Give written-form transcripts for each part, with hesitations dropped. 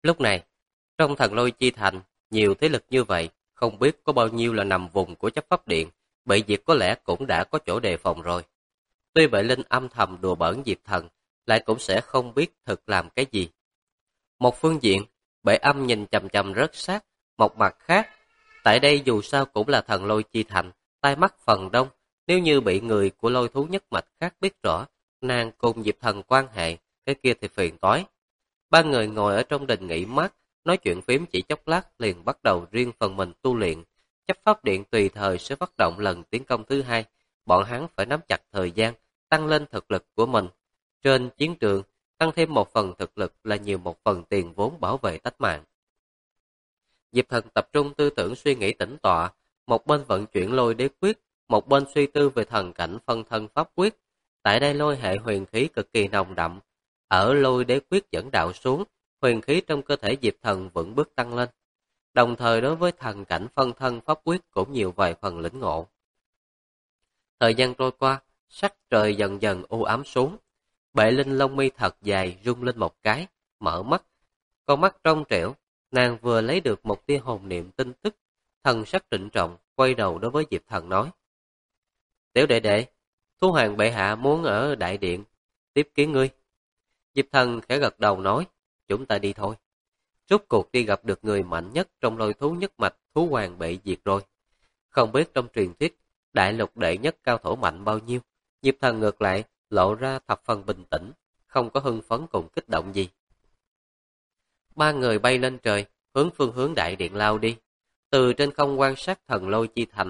Lúc này, trong Thần Lôi Chi Thành, nhiều thế lực như vậy, không biết có bao nhiêu là nằm vùng của chấp pháp điện, Bệ Diệt có lẽ cũng đã có chỗ đề phòng rồi. Tuy Bệ Linh âm thầm đùa bỡn Diệp Thần, lại cũng sẽ không biết thực làm cái gì. Một phương diện, Bệ Âm nhìn chằm chằm rất sát, một mặt khác, tại đây dù sao cũng là Thần Lôi Chi Thành, tai mắt phần đông, nếu như bị người của Lôi Thú nhất mạch khác biết rõ, nàng cùng Diệp Thần quan hệ, cái kia thì phiền toái. Ba người ngồi ở trong đình nghỉ mát, nói chuyện phím chỉ chốc lát liền bắt đầu riêng phần mình tu luyện. Chấp pháp điện tùy thời sẽ phát động lần tiến công thứ hai, bọn hắn phải nắm chặt thời gian, tăng lên thực lực của mình. Trên chiến trường, tăng thêm một phần thực lực là nhiều một phần tiền vốn bảo vệ tánh mạng. Diệp Thần tập trung tư tưởng suy nghĩ tĩnh tọa, một bên vận chuyển lôi đế quyết, một bên suy tư về thần cảnh phân thân pháp quyết. Tại đây lôi hệ huyền khí cực kỳ nồng đậm, ở lôi đế quyết dẫn đạo xuống, huyền khí trong cơ thể Diệp Thần vững bước tăng lên. Đồng thời đối với thần cảnh phân thân pháp quyết cũng nhiều vài phần lĩnh ngộ. Thời gian trôi qua, sắc trời dần dần u ám xuống. Bệ Linh lông mi thật dài rung lên một cái, mở mắt. Con mắt trong trẻo, nàng vừa lấy được một tia hồn niệm tin tức, thần sắc trịnh trọng, quay đầu đối với Diệp Thần nói. Tiểu đệ đệ, Thú Hoàng bệ hạ muốn ở đại điện, tiếp kiến ngươi. Diệp Thần khẽ gật đầu nói, chúng ta đi thôi. Rốt cuộc đi gặp được người mạnh nhất trong Lôi Thú nhất mạch Thú Hoàng Bệ Diệt rồi. Không biết trong truyền thuyết, đại lục đệ nhất cao thủ mạnh bao nhiêu, Diệp Thần ngược lại lộ ra thập phần bình tĩnh, không có hưng phấn cùng kích động gì. Ba người bay lên trời, hướng phương hướng đại điện lao đi. Từ trên không quan sát Thần Lôi Chi Thành.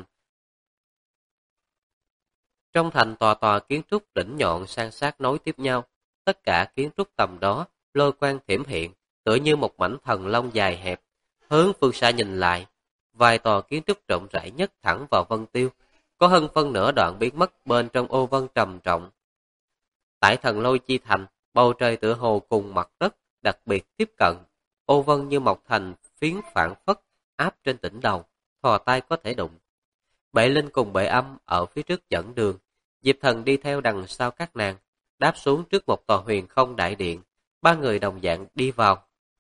Trong thành tòa tòa kiến trúc đỉnh nhọn san sát nối tiếp nhau, tất cả kiến trúc tầm đó, lôi quang thiểm hiện, tựa như một mảnh thần long dài hẹp. Hướng phương xa nhìn lại, vài tòa kiến trúc rộng rãi nhất thẳng vào vân tiêu, có hơn phân nửa đoạn biến mất bên trong ô vân trầm trọng. Tại Thần Lôi Chi Thành, bầu trời tựa hồ cùng mặt đất đặc biệt tiếp cận, ô vân như mọc thành phiến phản phất áp trên đỉnh đầu, thò tay có thể đụng. Bệ Linh cùng Bệ Âm ở phía trước dẫn đường, Diệp Thần đi theo đằng sau các nàng, đáp xuống trước một tòa huyền không đại điện, ba người đồng dạng đi vào.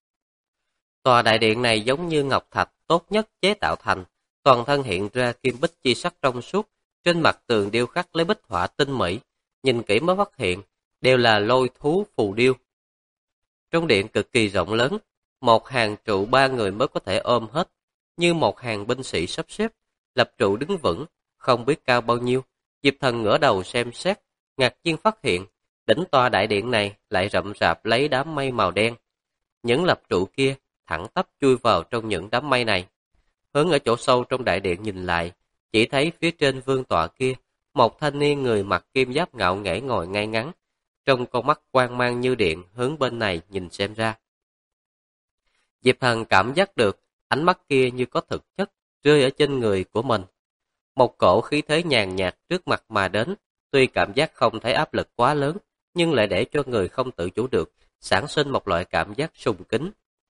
Tòa đại điện này giống như ngọc thạch tốt nhất chế tạo thành, toàn thân hiện ra kim bích chi sắc trong suốt, trên mặt tường điêu khắc lấy bích họa tinh mỹ, nhìn kỹ mới phát hiện, đều là lôi thú phù điêu. Trong điện cực kỳ rộng lớn, một hàng trụ ba người mới có thể ôm hết, như một hàng binh sĩ sắp xếp, lập trụ đứng vững, không biết cao bao nhiêu. Diệp Thần ngửa đầu xem xét, ngạc nhiên phát hiện, đỉnh tòa đại điện này lại rậm rạp lấy đám mây màu đen. Những lập trụ kia thẳng tắp chui vào trong những đám mây này. Hướng ở chỗ sâu trong đại điện nhìn lại, chỉ thấy phía trên vương tọa kia, một thanh niên người mặc kim giáp ngạo nghễ ngồi ngay ngắn, trong con mắt quang mang như điện hướng bên này nhìn xem ra. Diệp Thần cảm giác được ánh mắt kia như có thực chất rơi ở trên người của mình. Một cổ khí thế nhàn nhạt trước mặt mà đến, tuy cảm giác không thấy áp lực quá lớn, nhưng lại để cho người không tự chủ được, sản sinh một loại cảm giác sùng kính.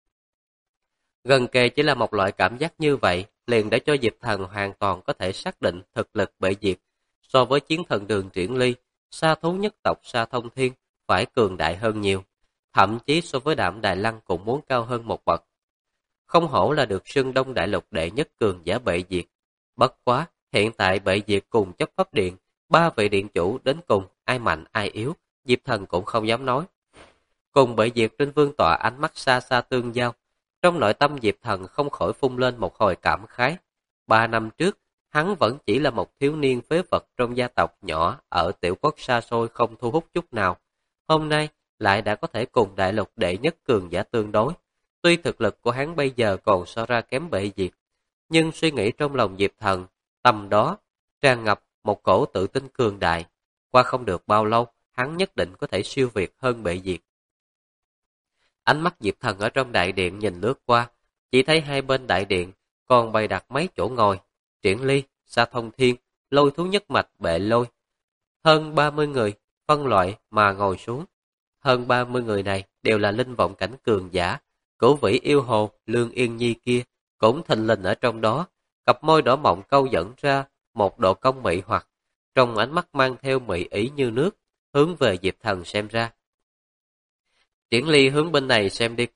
Gần kề chỉ là một loại cảm giác như vậy, liền để cho Diệp Thần hoàn toàn có thể xác định thực lực Bệ Diệt. So với chiến thần Đường Triển Ly, sa thú nhất tộc Sa Thông Thiên phải cường đại hơn nhiều, thậm chí so với Đạm Đài Lăng cũng muốn cao hơn một bậc. Không hổ là được xưng Đông Đại Lục đệ nhất cường giả Bệ Diệt. Bất quá, hiện tại Bệ Diệt cùng chấp pháp điện, ba vị điện chủ đến cùng ai mạnh ai yếu, Diệp Thần cũng không dám nói. Cùng Bệ Diệt trên vương tọa ánh mắt xa xa tương giao, trong nội tâm Diệp Thần không khỏi phun lên một hồi cảm khái. 3 năm trước, hắn vẫn chỉ là một thiếu niên phế vật trong gia tộc nhỏ ở tiểu quốc xa xôi không thu hút chút nào. Hôm nay lại đã có thể cùng đại lục đệ nhất cường giả tương đối. Tuy thực lực của hắn bây giờ còn so ra kém Bệ Diệt, nhưng suy nghĩ trong lòng Diệp Thần, tầm đó tràn ngập một cổ tự tin cường đại. Qua không được bao lâu, hắn nhất định có thể siêu việt hơn Bệ Diệt. Ánh mắt Diệp Thần ở trong đại điện nhìn lướt qua, chỉ thấy hai bên đại điện còn bày đặt mấy chỗ ngồi, Triển Ly, Sa Thông Thiên, Lôi Thú nhất mạch Bệ Lôi. Hơn 30 người phân loại mà ngồi xuống. Hơn 30 người này đều là linh vọng cảnh cường giả. Cửu vĩ yêu hồ Lương Yên Nhi kia cũng thình lình ở trong đó, cặp môi đỏ mọng câu dẫn ra một độ cong mị hoặc, trong ánh mắt mang theo mị ý như nước, hướng về Diệp Thần xem ra. Triển Ly hướng bên này xem đi qua,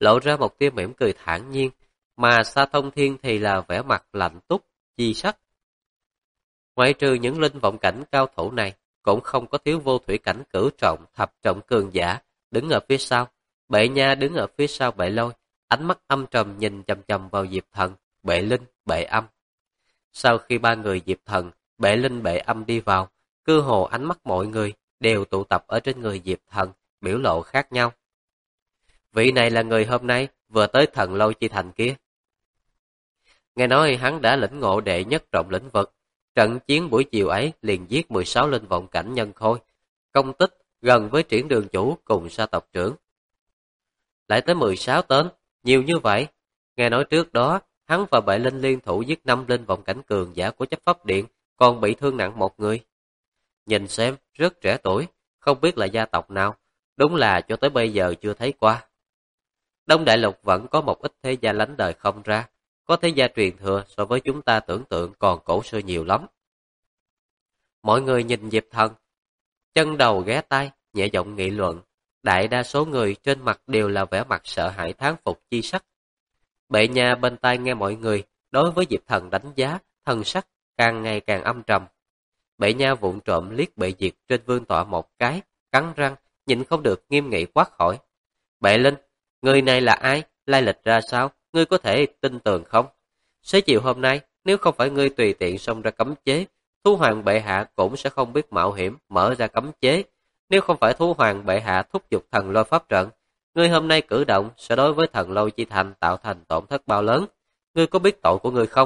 lộ ra một tia mỉm cười thản nhiên, mà Sa Thông Thiên thì là vẻ mặt lạnh túc, chi sắc. Ngoại trừ những linh vọng cảnh cao thủ này, cũng không có thiếu vô thủy cảnh cửu trọng, thập trọng cường giả, đứng ở phía sau. Bệ Nha đứng ở phía sau Bệ Lôi, ánh mắt âm trầm nhìn chằm chằm vào Diệp Thần, Bệ Linh, Bệ Âm. Sau khi ba người Diệp Thần, Bệ Linh, Bệ Âm đi vào, cơ hồ ánh mắt mọi người đều tụ tập ở trên người Diệp Thần, biểu lộ khác nhau. Vị này là người hôm nay vừa tới Thần Lôi Chi Thành kia. Nghe nói hắn đã lĩnh ngộ đệ nhất trọng lĩnh vực, trận chiến buổi chiều ấy liền giết 16 linh vọng cảnh nhân khôi, công tích gần với Triển Đường chủ cùng Sa tộc trưởng. Lại tới 16 tên, nhiều như vậy. Nghe nói trước đó, hắn và Bệ Linh liên thủ giết 5 linh vọng cảnh cường giả của chấp pháp điện, còn bị thương nặng một người. Nhìn xem, rất trẻ tuổi, không biết là gia tộc nào, đúng là cho tới bây giờ chưa thấy qua. Đông Đại Lục vẫn có một ít thế gia lánh đời không ra, có thế gia truyền thừa so với chúng ta tưởng tượng còn cổ xưa nhiều lắm. Mọi người nhìn Diệp Thần, chân đầu ghé tai, nhẹ giọng nghị luận. Đại đa số người trên mặt đều là vẻ mặt sợ hãi thán phục chi sắc. Bệ Nha bên tai nghe mọi người đối với Diệp Thần đánh giá, thần sắc càng ngày càng âm trầm. Bệ Nha vụng trộm liếc Bệ Diệt trên vương tọa một cái, cắn răng, nhịn không được nghiêm nghị quát hỏi. Bệ Linh, người này là ai, lai lịch ra sao, ngươi có thể tin tưởng không? Xế chiều hôm nay, nếu không phải ngươi tùy tiện xông ra cấm chế, Thú Hoàng bệ hạ cũng sẽ không biết mạo hiểm mở ra cấm chế. Nếu không phải Thú Hoàng bệ hạ thúc giục thần lôi pháp trận, ngươi hôm nay cử động sẽ đối với Thần Lôi Chi Thành tạo thành tổn thất bao lớn. Ngươi có biết tội của ngươi không?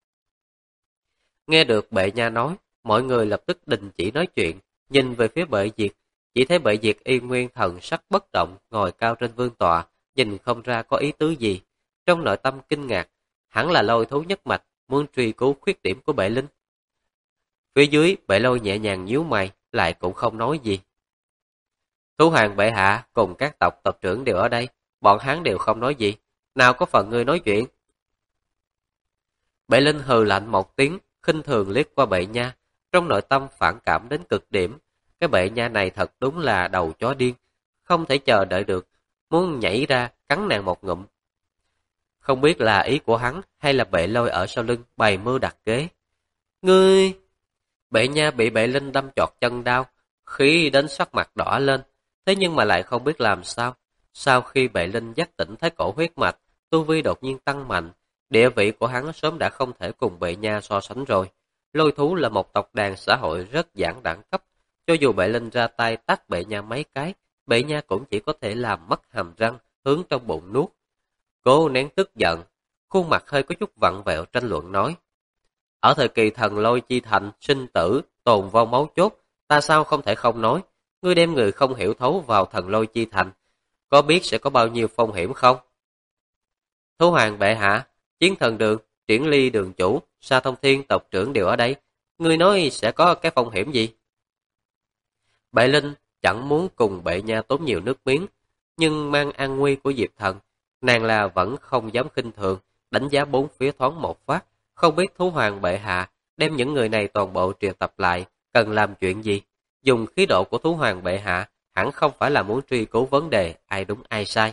Nghe được Bệ Nha nói, mọi người lập tức đình chỉ nói chuyện, nhìn về phía Bệ Diệt. Chỉ thấy Bệ Diệt y nguyên thần sắc bất động, ngồi cao trên vương tọa, nhìn không ra có ý tứ gì. Trong nội tâm kinh ngạc, hẳn là Lôi Thú nhất mạch muốn truy cứu khuyết điểm của Bệ Linh. Phía dưới, Bệ Lôi nhẹ nhàng nhíu mày, lại cũng không nói gì. Thú Hoàng bệ hạ cùng các tộc trưởng đều ở đây, bọn hắn đều không nói gì, nào có phần ngươi nói chuyện. Bệ Linh hừ lạnh một tiếng, khinh thường liếc qua Bệ Nha, trong nội tâm phản cảm đến cực điểm. Cái Bệ Nha này thật đúng là đầu chó điên, không thể chờ đợi được, muốn nhảy ra cắn nàng một ngụm. Không biết là ý của hắn hay là Bệ Lôi ở sau lưng bày mưu đặt kế. Ngươi! Bệ Nha bị Bệ Linh đâm chọt chân đau, khí đến sắc mặt đỏ lên, thế nhưng mà lại không biết làm sao. Sau khi Bệ Linh giác tỉnh thái cổ huyết mạch, tu vi đột nhiên tăng mạnh, địa vị của hắn sớm đã không thể cùng Bệ Nha so sánh rồi. Lôi Thú là một tộc đàn xã hội rất giản đẳng cấp, cho dù Bệ Linh ra tay tát Bệ Nha mấy cái, Bệ Nha cũng chỉ có thể làm mất hàm răng, hướng trong bụng nuốt. Cô nén tức giận, khuôn mặt hơi có chút vặn vẹo tranh luận nói. Ở thời kỳ Thần Lôi Chi Thành, sinh tử, tồn vong máu chốt, ta sao không thể không nói. Ngươi đem người không hiểu thấu vào Thần Lôi Chi Thành, có biết sẽ có bao nhiêu phong hiểm không? Thú Hoàng bệ hạ, Chiến Thần Đường, Triển Ly đường chủ, Sa Thông Thiên tộc trưởng đều ở đây. Ngươi nói sẽ có cái phong hiểm gì? Bệ Linh chẳng muốn cùng Bệ Nha tốn nhiều nước miếng, nhưng mang an nguy của Diệp Thần, nàng là vẫn không dám khinh thường, đánh giá bốn phía thoáng một phát, không biết Thú Hoàng bệ hạ đem những người này toàn bộ triệu tập lại, cần làm chuyện gì? Dùng khí độ của Thú Hoàng bệ hạ, hẳn không phải là muốn truy cứu vấn đề ai đúng ai sai.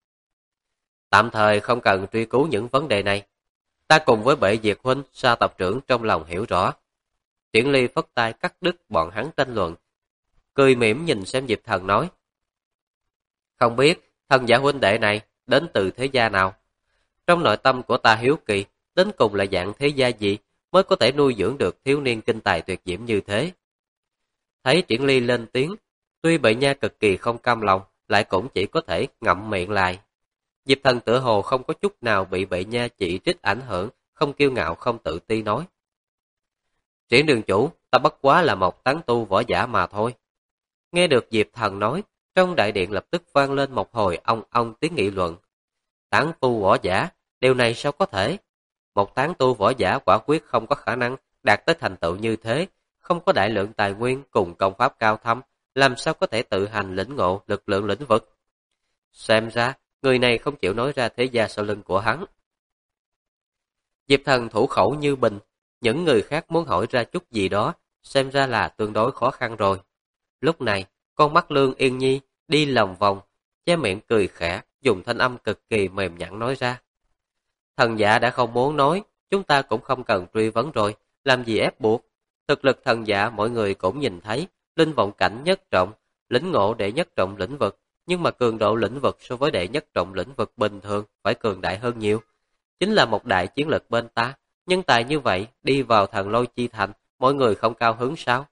Tạm thời không cần truy cứu những vấn đề này. Ta cùng với Bệ Diệt huynh, Sa tộc trưởng trong lòng hiểu rõ. Triển Ly phất tay cắt đứt bọn hắn tranh luận, cười mỉm nhìn xem Diệp Thần nói. Không biết thần giả huynh đệ này đến từ thế gia nào? Trong nội tâm của ta hiếu kỳ, đến cùng là dạng thế gia gì mới có thể nuôi dưỡng được thiếu niên kinh tài tuyệt diễm như thế? Thấy Triển Ly lên tiếng, tuy Bệ Nha cực kỳ không cam lòng, lại cũng chỉ có thể ngậm miệng lại. Diệp Thần tựa hồ không có chút nào bị Bệ Nha chỉ trích ảnh hưởng, không kiêu ngạo không tự ti nói. Triển đường chủ, ta bất quá là một tán tu võ giả mà thôi. Nghe được Diệp Thần nói, trong đại điện lập tức vang lên một hồi ong ong tiếng nghị luận. Tán tu võ giả, điều này sao có thể? Một tán tu võ giả quả quyết không có khả năng đạt tới thành tựu như thế, không có đại lượng tài nguyên cùng công pháp cao thâm, làm sao có thể tự hành lĩnh ngộ lực lượng lĩnh vực? Xem ra, người này không chịu nói ra thế gia sau lưng của hắn. Diệp Thần thủ khẩu như bình, những người khác muốn hỏi ra chút gì đó, xem ra là tương đối khó khăn rồi. Lúc này, con mắt Lương Yên Nhi đi lòng vòng, che miệng cười khẽ, dùng thanh âm cực kỳ mềm nhẵn nói ra. Thần giả đã không muốn nói, chúng ta cũng không cần truy vấn rồi, làm gì ép buộc. Thực lực thần giả mọi người cũng nhìn thấy, linh vọng cảnh nhất trọng, lĩnh ngộ đệ nhất trọng lĩnh vực, nhưng mà cường độ lĩnh vực so với đệ nhất trọng lĩnh vực bình thường phải cường đại hơn nhiều. Chính là một đại chiến lực bên ta, nhân tài như vậy đi vào thần lôi chi thành, mọi người không cao hứng sao?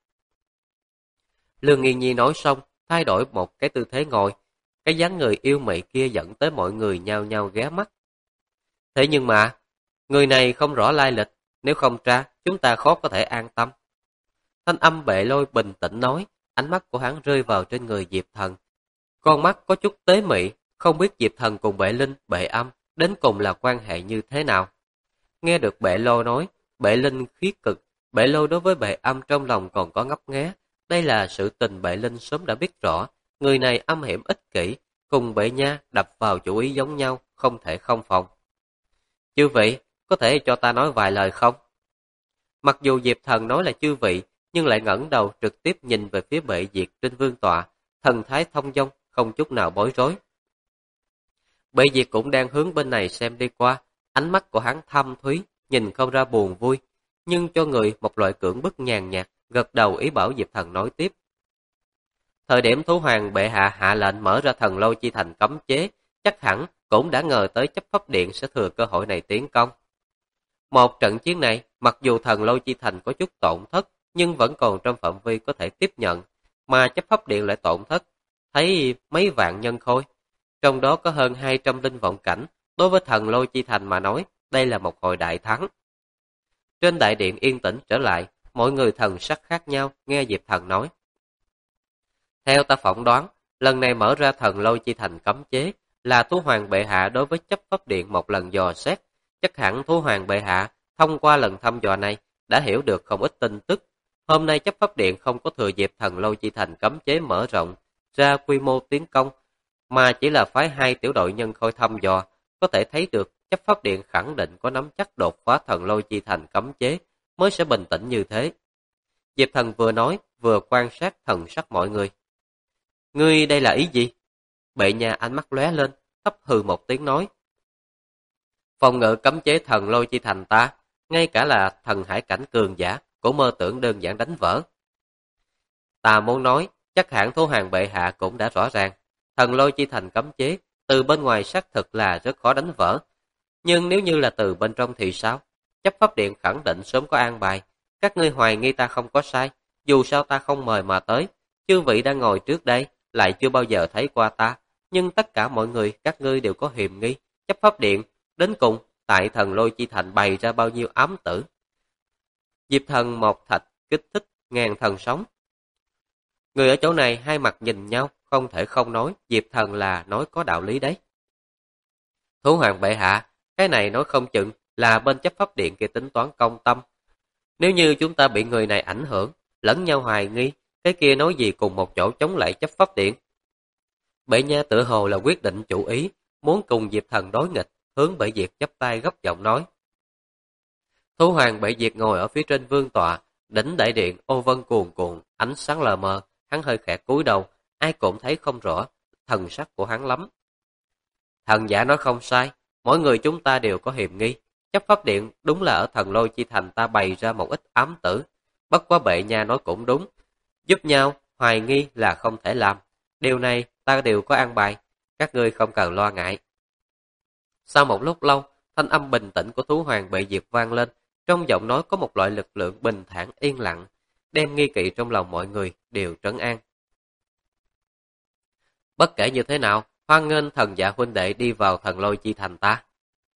Lương Nghiên Nhi nói xong, thay đổi một cái tư thế ngồi, cái dáng người yêu mị kia dẫn tới mọi người nhao nhao ghé mắt. Thế nhưng mà, người này không rõ lai lịch, nếu không tra, chúng ta khó có thể an tâm. Thanh âm Bệ Lôi bình tĩnh nói, ánh mắt của hắn rơi vào trên người Diệp Thần. Con mắt có chút tế mị, không biết Diệp Thần cùng Bệ Linh, Bệ Âm đến cùng là quan hệ như thế nào. Nghe được Bệ Lôi nói, Bệ Linh khí cực, Bệ Lôi đối với Bệ Âm trong lòng còn có ngấp nghé. Đây là sự tình Bệ Linh sớm đã biết rõ, người này âm hiểm ích kỷ, cùng Bệ Nha đập vào chủ ý giống nhau, không thể không phòng. Chư vị, có thể cho ta nói vài lời không? Mặc dù Diệp Thần nói là chư vị, nhưng lại ngẩng đầu trực tiếp nhìn về phía Bệ Diệt trên vương tọa, thần thái thông dong, không chút nào bối rối. Bệ Diệt cũng đang hướng bên này xem đi qua, ánh mắt của hắn thâm thúy, nhìn không ra buồn vui, nhưng cho người một loại cưỡng bức nhàn nhạt, gật đầu ý bảo Diệp Thần nói tiếp. Thời điểm Thú Hoàng bệ hạ hạ lệnh mở ra thần lôi chi thành cấm chế, chắc hẳn cũng đã ngờ tới chấp pháp điện sẽ thừa cơ hội này tiến công. Một trận chiến này, mặc dù thần lôi chi thành có chút tổn thất, nhưng vẫn còn trong phạm vi có thể tiếp nhận, mà chấp pháp điện lại tổn thất, thấy mấy vạn nhân khôi. Trong đó có hơn 200 linh vọng cảnh, đối với thần lôi chi thành mà nói, đây là một hồi đại thắng. Trên đại điện yên tĩnh trở lại, mọi người thần sắc khác nhau, nghe Diệp Thần nói. Theo ta phỏng đoán, lần này mở ra thần lôi chi thành cấm chế, là Thú Hoàng bệ hạ đối với chấp pháp điện một lần dò xét. Chắc hẳn Thú Hoàng bệ hạ, thông qua lần thăm dò này, đã hiểu được không ít tin tức. Hôm nay chấp pháp điện không có thừa dịp thần lôi chi thành cấm chế mở rộng, ra quy mô tiến công, mà chỉ là phái 2 tiểu đội nhân khôi thăm dò, có thể thấy được chấp pháp điện khẳng định có nắm chắc đột phá thần lôi chi thành cấm chế, mới sẽ bình tĩnh như thế. Diệp Thần vừa nói, vừa quan sát thần sắc mọi người. Ngươi đây là ý gì? Bệ Nha ánh mắt lóe lên, thấp hừ một tiếng nói. Phòng ngự cấm chế thần lôi chi thành ta, ngay cả là thần hải cảnh cường giả, cũng mơ tưởng đơn giản đánh vỡ. Ta muốn nói, chắc hẳn Thú Hoàng bệ hạ cũng đã rõ ràng, thần lôi chi thành cấm chế, từ bên ngoài xác thực là rất khó đánh vỡ. Nhưng nếu như là từ bên trong thì sao? Chấp pháp điện khẳng định sớm có an bài, các ngươi hoài nghi ta không có sai, dù sao ta không mời mà tới, chư vị đang ngồi trước đây, lại chưa bao giờ thấy qua ta, nhưng tất cả mọi người, các ngươi đều có hiềm nghi, chấp pháp điện, đến cùng, tại thần lôi chi thành bày ra bao nhiêu ám tử. Diệp Thần một thạch, kích thích, ngàn thần sống. Người ở chỗ này hai mặt nhìn nhau, không thể không nói, Diệp Thần là nói có đạo lý đấy. Thú Hoàng bệ hạ, cái này nói không chừng là bên chấp pháp điện kia tính toán công tâm. Nếu như chúng ta bị người này ảnh hưởng, lẫn nhau hoài nghi, cái kia nói gì cùng một chỗ chống lại chấp pháp điện. Bệ Nha tự hồ là quyết định chủ ý, muốn cùng Diệp Thần đối nghịch, hướng Bệ Diệt chắp tay gấp giọng nói. Thú Hoàng Bệ Diệt ngồi ở phía trên vương tọa, đỉnh đại điện ô vân cuồn cuộn, ánh sáng lờ mờ, hắn hơi khẽ cúi đầu, ai cũng thấy không rõ thần sắc của hắn lắm. Thần giả nói không sai, mỗi người chúng ta đều có hiềm nghi, chấp pháp điện đúng là ở thần lôi chi thành ta bày ra một ít ám tử, bất quá Bệ Nha nói cũng đúng, giúp nhau hoài nghi là không thể làm, điều này ta đều có an bài, các ngươi không cần lo ngại. Sau một lúc lâu, thanh âm bình tĩnh của Thú Hoàng Bệ Diệt vang lên, trong giọng nói có một loại lực lượng bình thản yên lặng, đem nghi kỵ trong lòng mọi người đều trấn an. Bất kể như thế nào, hoan nghênh thần giả huynh đệ đi vào thần lôi chi thành ta.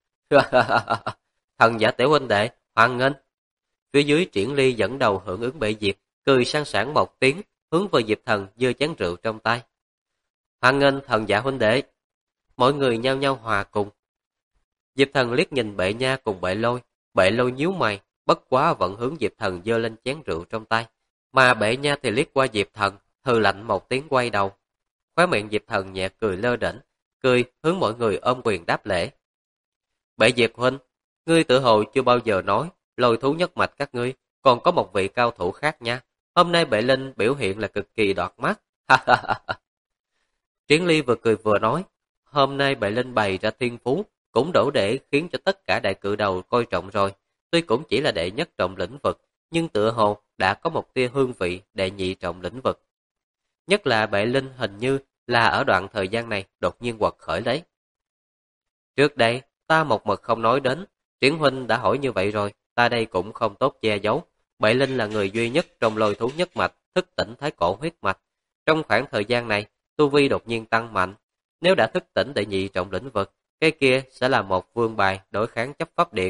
Thần giả tiểu huynh đệ, hoan nghênh. Phía dưới Triển Ly dẫn đầu hưởng ứng Bệ Diệt, cười sang sảng một tiếng, hướng về Diệp Thần giơ chén rượu trong tay. Hoan nghênh thần giả huynh đệ. Mọi người nhao nhao hòa cùng. Diệp Thần liếc nhìn Bệ Nha cùng Bệ Lôi nhíu mày, bất quá vẫn hướng Diệp Thần giơ lên chén rượu trong tay, mà Bệ Nha thì liếc qua Diệp Thần, hừ lạnh một tiếng quay đầu. Khóe miệng Diệp Thần nhẹ cười lơ đễnh, cười hướng mọi người ôm quyền đáp lễ. Bệ Diệt huynh, ngươi tự hồ chưa bao giờ nói, Lôi thú nhất mạch các ngươi, còn có một vị cao thủ khác nha. Hôm nay Bệ Linh biểu hiện là cực kỳ đoạt mắt. Triển Ly vừa cười vừa nói, hôm nay Bệ Linh bày ra thiên phú, cũng đủ để khiến cho tất cả đại cự đầu coi trọng rồi. Tuy cũng chỉ là đệ nhất trọng lĩnh vực, nhưng tựa hồ đã có một tia hương vị đệ nhị trọng lĩnh vực. Nhất là Bệ Linh hình như là ở đoạn thời gian này đột nhiên quật khởi đấy. Trước đây, ta một mực không nói đến, Triển huynh đã hỏi như vậy rồi, ta đây cũng không tốt che giấu. Bệ Linh là người duy nhất trong Lôi Thú nhất mạch, thức tỉnh thái cổ huyết mạch. Trong khoảng thời gian này, tu vi đột nhiên tăng mạnh. Nếu đã thức tỉnh đệ nhị trọng lĩnh vực, cái kia sẽ là một vương bài đối kháng chấp pháp điện.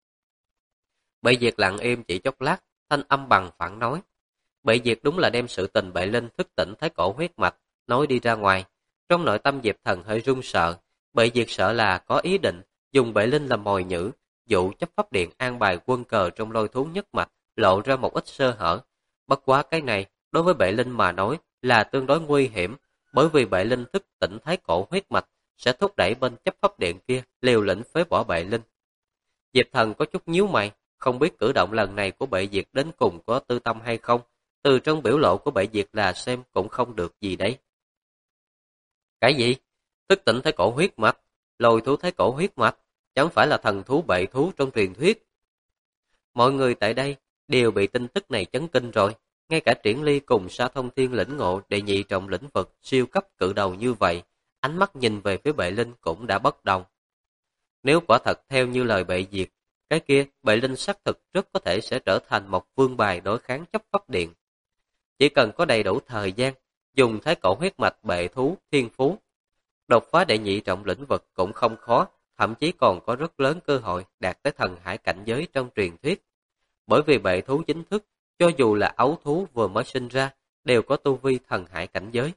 Bệ Diệt lặng im chỉ chốc lát, thanh âm bằng phẳng nói. Bệ Diệt đúng là đem sự tình Bệ Linh thức tỉnh thái cổ huyết mạch, nói đi ra ngoài. Trong nội tâm Diệp Thần hơi run sợ, Bệ Diệt sợ là có ý định dùng Bệ Linh làm mồi nhử, dụ chấp pháp điện an bài quân cờ trong Lôi Thú nhất mạch, lộ ra một ít sơ hở. Bất quá cái này, đối với Bệ Linh mà nói là tương đối nguy hiểm, bởi vì Bệ Linh thức tỉnh thái cổ huyết mạch sẽ thúc đẩy bên chấp pháp điện kia liều lĩnh phế bỏ Bệ Linh. Diệp Thần có chút nhíu mày, không biết cử động lần này của Bệ Diệt đến cùng có tư tâm hay không. Từ trong biểu lộ của Bệ Diệt là xem cũng không được gì đấy. Cái gì? Thức tỉnh thái cổ huyết mạch, Lôi Thú thái cổ huyết mạch, chẳng phải là thần thú bệ thú trong truyền thuyết. Mọi người tại đây đều bị tin tức này chấn kinh rồi, ngay cả Triển Ly cùng Sa Thông Thiên lĩnh ngộ đệ nhị trọng lĩnh vực siêu cấp cự đầu như vậy, ánh mắt nhìn về phía Bệ Linh cũng đã bất đồng. Nếu quả thật theo như lời Bệ Diệt, cái kia Bệ Linh xác thực rất có thể sẽ trở thành một vương bài đối kháng chấp pháp điện. Chỉ cần có đầy đủ thời gian, dùng thái cổ huyết mạch bệ thú thiên phú, đột phá đệ nhị trọng lĩnh vực cũng không khó, thậm chí còn có rất lớn cơ hội đạt tới thần hải cảnh giới trong truyền thuyết. Bởi vì bệ thú chính thức, cho dù là ấu thú vừa mới sinh ra, đều có tu vi thần hải cảnh giới.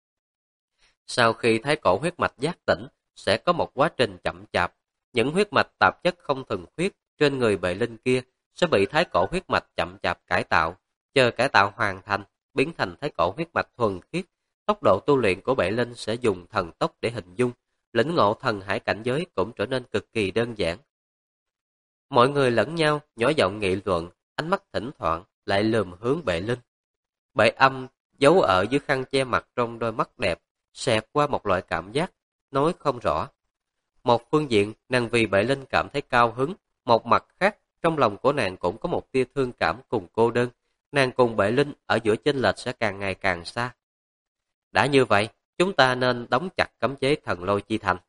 Sau khi thái cổ huyết mạch giác tỉnh, sẽ có một quá trình chậm chạp. Những huyết mạch tạp chất không thuần khiết trên người Bệ Linh kia sẽ bị thái cổ huyết mạch chậm chạp cải tạo. Chờ cải tạo hoàn thành, biến thành thái cổ huyết mạch thuần khiết, tốc độ tu luyện của Bệ Linh sẽ dùng thần tốc để hình dung, lĩnh ngộ thần hải cảnh giới cũng trở nên cực kỳ đơn giản. Mọi người lẫn nhau nhỏ giọng nghị luận, ánh mắt thỉnh thoảng lại lườm hướng Bệ Linh. Bệ Âm giấu ở dưới khăn che mặt trong đôi mắt đẹp, xẹt qua một loại cảm giác nói không rõ. Một phương diện, nàng vì Bệ Linh cảm thấy cao hứng, một mặt khác, trong lòng của nàng cũng có một tia thương cảm cùng cô đơn. Nàng cùng Bệ Linh ở giữa chênh lệch sẽ càng ngày càng xa. Đã như vậy, chúng ta nên đóng chặt cấm chế thần lôi chi thành.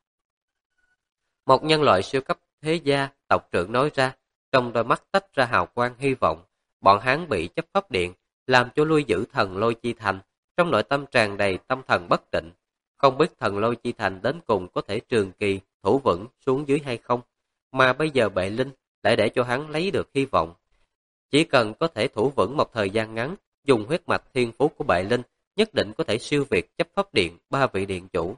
Một nhân loại siêu cấp thế gia, tộc trưởng nói ra, trong đôi mắt tách ra hào quang hy vọng. Bọn hắn bị chấp pháp điện, làm cho lui giữ thần lôi chi thành, trong nội tâm tràn đầy tâm thần bất định. Không biết thần lôi chi thành đến cùng có thể trường kỳ thủ vững xuống dưới hay không, mà bây giờ Bệ Linh lại để cho hắn lấy được hy vọng. Chỉ cần có thể thủ vững một thời gian ngắn, dùng huyết mạch thiên phú của Bệ Linh, nhất định có thể siêu việt chấp pháp điện 3 vị điện chủ.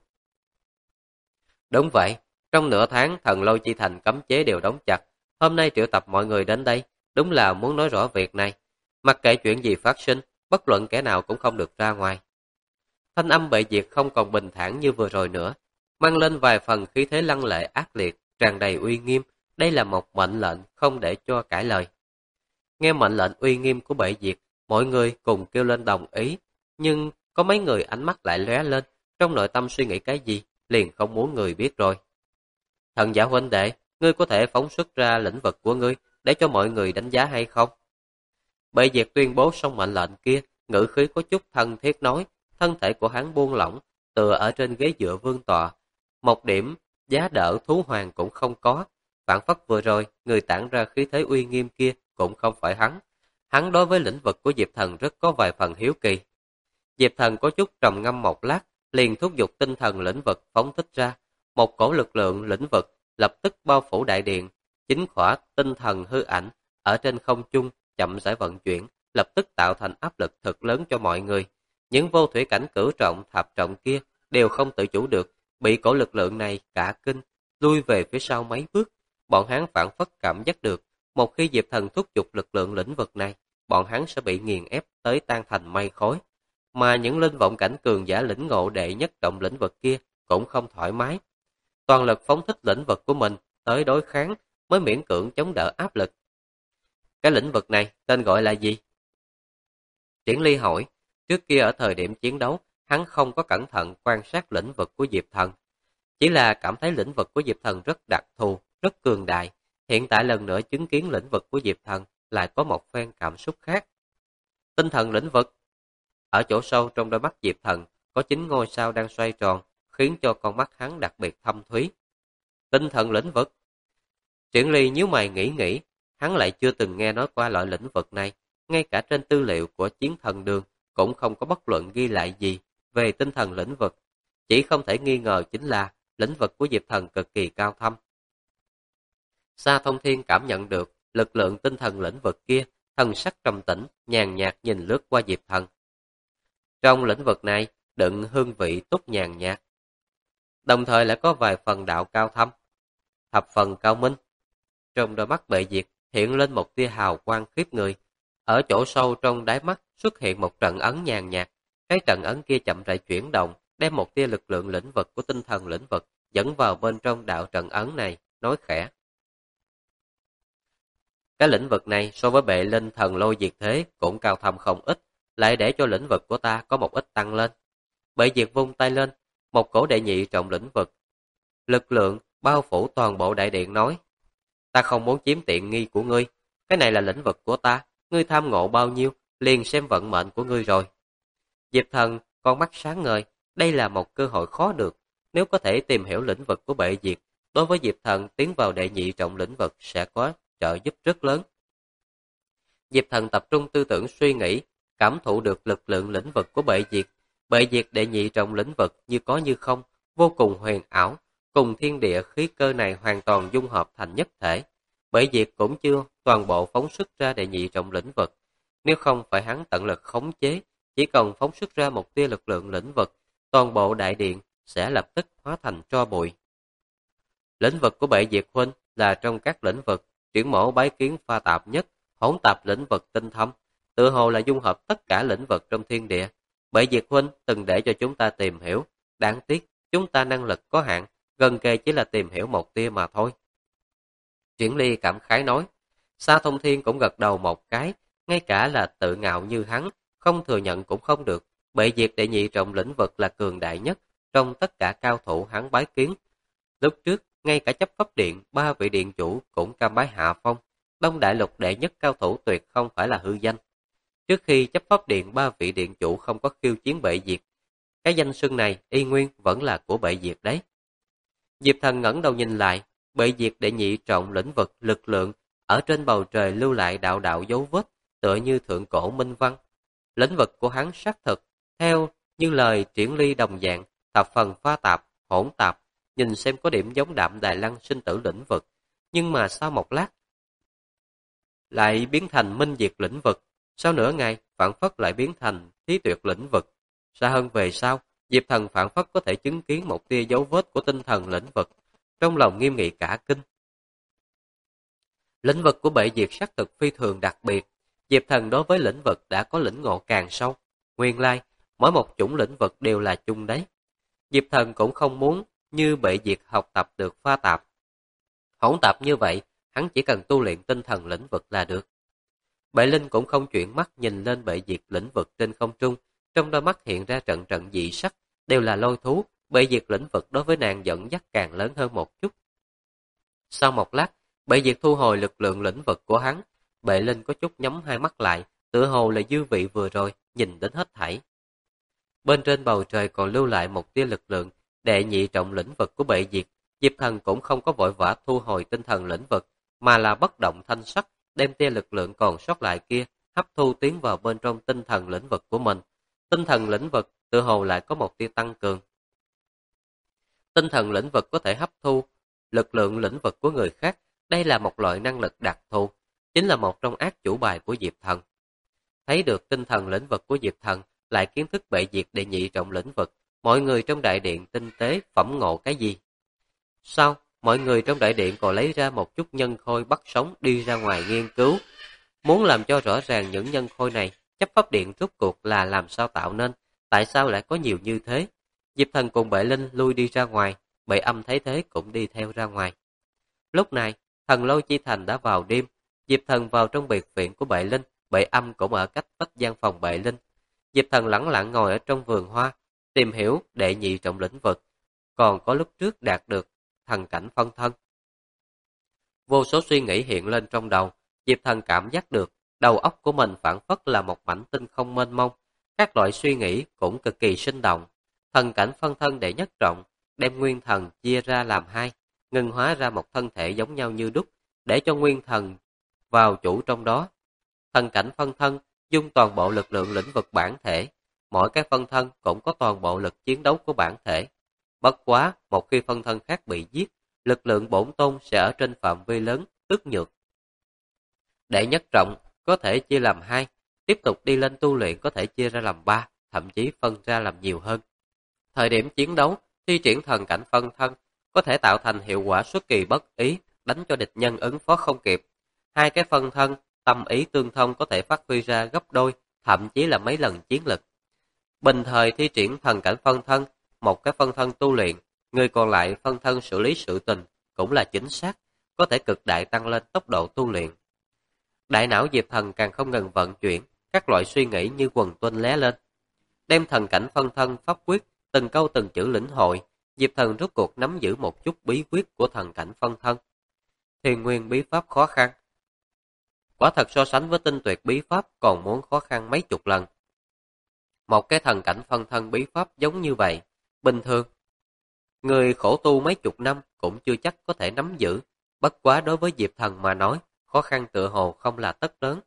Đúng vậy, trong nửa tháng thần lôi chi thành cấm chế đều đóng chặt, hôm nay triệu tập mọi người đến đây, đúng là muốn nói rõ việc này. Mặc kệ chuyện gì phát sinh, bất luận kẻ nào cũng không được ra ngoài. Thanh âm Bệ Diệt không còn bình thản như vừa rồi nữa, mang lên vài phần khí thế lăng lệ ác liệt, tràn đầy uy nghiêm. Đây là một mệnh lệnh không để cho cãi lời. Nghe mệnh lệnh uy nghiêm của Bệ Diệt, mọi người cùng kêu lên đồng ý, nhưng có mấy người ánh mắt lại lóe lên, trong nội tâm suy nghĩ cái gì, liền không muốn người biết rồi. Thần giả huynh đệ, ngươi có thể phóng xuất ra lĩnh vực của ngươi để cho mọi người đánh giá hay không? Bệ Diệt tuyên bố xong mệnh lệnh kia, ngữ khí có chút thân thiết nói, thân thể của hắn buông lỏng, tựa ở trên ghế dựa vương tọa. Một điểm giá đỡ thú hoàng cũng không có, phản phất vừa rồi, người tản ra khí thế uy nghiêm kia cũng không phải hắn. Hắn đối với lĩnh vực của Diệp Thần rất có vài phần hiếu kỳ. Diệp Thần có chút trầm ngâm một lát, liền thúc giục tinh thần lĩnh vực phóng thích ra. Một cổ lực lượng lĩnh vực lập tức bao phủ đại điện, chính khỏa tinh thần hư ảnh ở trên không trung chậm rãi vận chuyển, lập tức tạo thành áp lực thật lớn cho mọi người. Những vô thủy cảnh cửu trọng, thập trọng kia đều không tự chủ được, bị cổ lực lượng này cả kinh, lui về phía sau mấy bước. Bọn hắn phản phất cảm giác được, một khi Diệp Thần thúc giục lực lượng lĩnh vực này, bọn hắn sẽ bị nghiền ép tới tan thành mây khói. Mà những linh vọng cảnh cường giả lĩnh ngộ đệ nhất trọng lĩnh vực kia cũng không thoải mái. Toàn lực phóng thích lĩnh vực của mình tới đối kháng mới miễn cưỡng chống đỡ áp lực. Cái lĩnh vực này tên gọi là gì? Triển Ly hỏi, trước kia ở thời điểm chiến đấu, hắn không có cẩn thận quan sát lĩnh vực của Diệp Thần. Chỉ là cảm thấy lĩnh vực của Diệp Thần rất đặc thù, rất cường đại. Hiện tại lần nữa chứng kiến lĩnh vực của Diệp Thần lại có một phen cảm xúc khác. Tinh thần lĩnh vực. Ở chỗ sâu trong đôi mắt Diệp Thần có 9 ngôi sao đang xoay tròn, khiến cho con mắt hắn đặc biệt thâm thúy. Tinh thần lĩnh vực. Triển Ly nhíu mày nghĩ, hắn lại chưa từng nghe nói qua loại lĩnh vực này, ngay cả trên tư liệu của Chiến Thần Đường cũng không có bất luận ghi lại gì về tinh thần lĩnh vực. Chỉ không thể nghi ngờ chính là lĩnh vực của Diệp Thần cực kỳ cao thâm. Sa Thông Thiên cảm nhận được lực lượng tinh thần lĩnh vực kia, thần sắc trầm tĩnh, nhàn nhạt nhìn lướt qua Diệp Thần. Trong lĩnh vực này, đựng hương vị túc nhàn nhạt, đồng thời lại có vài phần đạo cao thâm, thập phần cao minh. Trong đôi mắt Bệ Diệt hiện lên một tia hào quang khiếp người. Ở chỗ sâu trong đáy mắt xuất hiện một trận ấn nhàn nhạt. Cái trận ấn kia chậm rãi chuyển động, đem một tia lực lượng lĩnh vực của tinh thần lĩnh vực dẫn vào bên trong đạo trận ấn này, nói khẽ. Cái lĩnh vực này so với Bệ Linh thần lôi diệt thế cũng cao thâm không ít, lại để cho lĩnh vực của ta có một ít tăng lên. Bệ Diệt vung tay lên, một cổ đệ nhị trọng lĩnh vực. Lực lượng bao phủ toàn bộ đại điện nói. Ta không muốn chiếm tiện nghi của ngươi, cái này là lĩnh vực của ta, ngươi tham ngộ bao nhiêu, liền xem vận mệnh của ngươi rồi. Diệp Thần, con mắt sáng ngời, đây là một cơ hội khó được, nếu có thể tìm hiểu lĩnh vực của Bệ Diệt, đối với Diệp Thần tiến vào đệ nhị trọng lĩnh vực sẽ có trợ giúp rất lớn. Diệp Thần tập trung tư tưởng suy nghĩ, cảm thụ được lực lượng lĩnh vực của Bệ Diệt. Bệ Diệt đệ nhị trọng lĩnh vực như có như không, vô cùng huyền ảo, cùng thiên địa khí cơ này hoàn toàn dung hợp thành nhất thể. Bệ Diệt cũng chưa toàn bộ phóng xuất ra đệ nhị trọng lĩnh vực. Nếu không phải hắn tận lực khống chế, chỉ cần phóng xuất ra một tia lực lượng lĩnh vực, toàn bộ đại điện sẽ lập tức hóa thành tro bụi. Lĩnh vực của Bệ Diệt huynh là trong các lĩnh vực, triển mổ bái kiến pha tạp nhất, hỗn tạp lĩnh vực tinh thâm, tự hồ là dung hợp tất cả lĩnh vực trong thiên địa. Bệ Diệt huynh từng để cho chúng ta tìm hiểu, đáng tiếc chúng ta năng lực có hạn, gần kề chỉ là tìm hiểu một tia mà thôi. Triển Ly cảm khái nói. Sa Thông Thiên cũng gật đầu một cái, ngay cả là tự ngạo như hắn, không thừa nhận cũng không được. Bệ Diệt đệ nhị trọng lĩnh vực là cường đại nhất trong tất cả cao thủ hắn bái kiến. Lúc trước, ngay cả chấp pháp điện, 3 vị điện chủ cũng cam bái hạ phong. Đông Đại Lục đệ nhất cao thủ tuyệt không phải là hư danh. Trước khi chấp pháp điện 3 vị điện chủ không có khiêu chiến Bệ Diệt, cái danh xưng này y nguyên vẫn là của Bệ Diệt đấy. Diệp Thần ngẩng đầu nhìn lại, Bệ Diệt đệ nhị trọng lĩnh vực lực lượng ở trên bầu trời lưu lại đạo đạo dấu vết, tựa như thượng cổ minh văn. Lĩnh vực của hắn xác thực, theo như lời Triển Ly đồng dạng, thập phần pha tạp, hỗn tạp, nhìn xem có điểm giống Đạm Đài Lăng sinh tử lĩnh vực, nhưng mà sau một lát lại biến thành minh diệt lĩnh vực, sau nửa ngày phản phất lại biến thành thí tuyệt lĩnh vực. Xa hơn về sau, Diệp Thần phản phất có thể chứng kiến một tia dấu vết của tinh thần lĩnh vực, trong lòng nghiêm nghị cả kinh. Lĩnh vực của Bệ Diệt xác thực phi thường đặc biệt, Diệp Thần đối với lĩnh vực đã có lĩnh ngộ càng sâu. Nguyên lai, mỗi một chủng lĩnh vực đều là chung đấy. Diệp Thần cũng không muốn như Bệ Diệt học tập được pha tạp. Hỗn tạp như vậy, hắn chỉ cần tu luyện tinh thần lĩnh vực là được. Bệ Linh cũng không chuyển mắt nhìn lên Bệ Diệt lĩnh vực trên không trung, trong đôi mắt hiện ra trận trận dị sắc, đều là lôi thú. Bệ Diệt lĩnh vực đối với nàng dẫn dắt càng lớn hơn một chút. Sau một lát, Bệ Diệt thu hồi lực lượng lĩnh vực của hắn. Bệ Linh có chút nhắm hai mắt lại, tựa hồ là dư vị vừa rồi, nhìn đến hết thảy. Bên trên bầu trời còn lưu lại một tia lực lượng, đệ nhị trọng lĩnh vực của Bệ Diệt. Diệp Thần cũng không có vội vã thu hồi tinh thần lĩnh vực, mà là bất động thanh sắc, đem tia lực lượng còn sót lại kia hấp thu tiến vào bên trong tinh thần lĩnh vực của mình. Tinh thần lĩnh vực tựa hồ lại có một tia tăng cường. Tinh thần lĩnh vực có thể hấp thu lực lượng lĩnh vực của người khác, đây là một loại năng lực đặc thù, chính là một trong ác chủ bài của Diệp Thần. Thấy được tinh thần lĩnh vực của Diệp Thần, lại kiến thức Bệ Diệt đệ nhị trọng lĩnh vực, mọi người trong đại điện tinh tế phẩm ngộ cái gì? Sau, mọi người trong đại điện còn lấy ra một chút nhân khôi bắt sống đi ra ngoài nghiên cứu, muốn làm cho rõ ràng những nhân khôi này, chấp pháp điện rốt cuộc là làm sao tạo nên, tại sao lại có nhiều như thế. Diệp Thần cùng Bệ Linh lui đi ra ngoài, Bệ Âm thấy thế cũng đi theo ra ngoài. Lúc này, Thần Lôi Chi Thành đã vào đêm, Diệp Thần vào trong biệt viện của Bệ Linh, Bệ Âm cũng ở cách vách gian phòng Bệ Linh. Diệp Thần lẳng lặng ngồi ở trong vườn hoa, tìm hiểu đệ nhị trọng lĩnh vực, còn có lúc trước đạt được thần cảnh phân thân. Vô số suy nghĩ hiện lên trong đầu, Diệp Thần cảm giác được đầu óc của mình phảng phất là một mảnh tinh không mênh mông, các loại suy nghĩ cũng cực kỳ sinh động. Thần cảnh phân thân đệ nhất trọng, đem nguyên thần chia ra làm hai, ngưng hóa ra một thân thể giống nhau như đúc, để cho nguyên thần vào chủ trong đó. Thần cảnh phân thân dung toàn bộ lực lượng lĩnh vực bản thể, mỗi cái phân thân cũng có toàn bộ lực chiến đấu của bản thể. Bất quá, một khi phân thân khác bị giết, lực lượng bổn tôn sẽ ở trên phạm vi lớn, ước nhược. Đệ nhất trọng có thể chia làm hai, tiếp tục đi lên tu luyện có thể chia ra làm ba, thậm chí phân ra làm nhiều hơn. Thời điểm chiến đấu, thi triển thần cảnh phân thân có thể tạo thành hiệu quả xuất kỳ bất ý, đánh cho địch nhân ứng phó không kịp. Hai cái phân thân, tâm ý tương thông có thể phát huy ra gấp đôi, thậm chí là mấy lần chiến lực. Bình thời thi triển thần cảnh phân thân, một cái phân thân tu luyện, người còn lại phân thân xử lý sự tình, cũng là chính xác, có thể cực đại tăng lên tốc độ tu luyện. Đại não Diệp Thần càng không ngừng vận chuyển, các loại suy nghĩ như quần tuân lóe lên. Đem thần cảnh phân thân pháp quyết, từng câu từng chữ lĩnh hội, Diệp Thần rốt cuộc nắm giữ một chút bí quyết của thần cảnh phân thân. Thiền nguyên bí pháp khó khăn. Quả thật so sánh với tinh tuyệt bí pháp còn muốn khó khăn mấy chục lần. Một cái thần cảnh phân thân bí pháp giống như vậy, bình thường, người khổ tu mấy chục năm cũng chưa chắc có thể nắm giữ, bất quá đối với Diệp Thần mà nói, khó khăn tựa hồ không là tất lớn.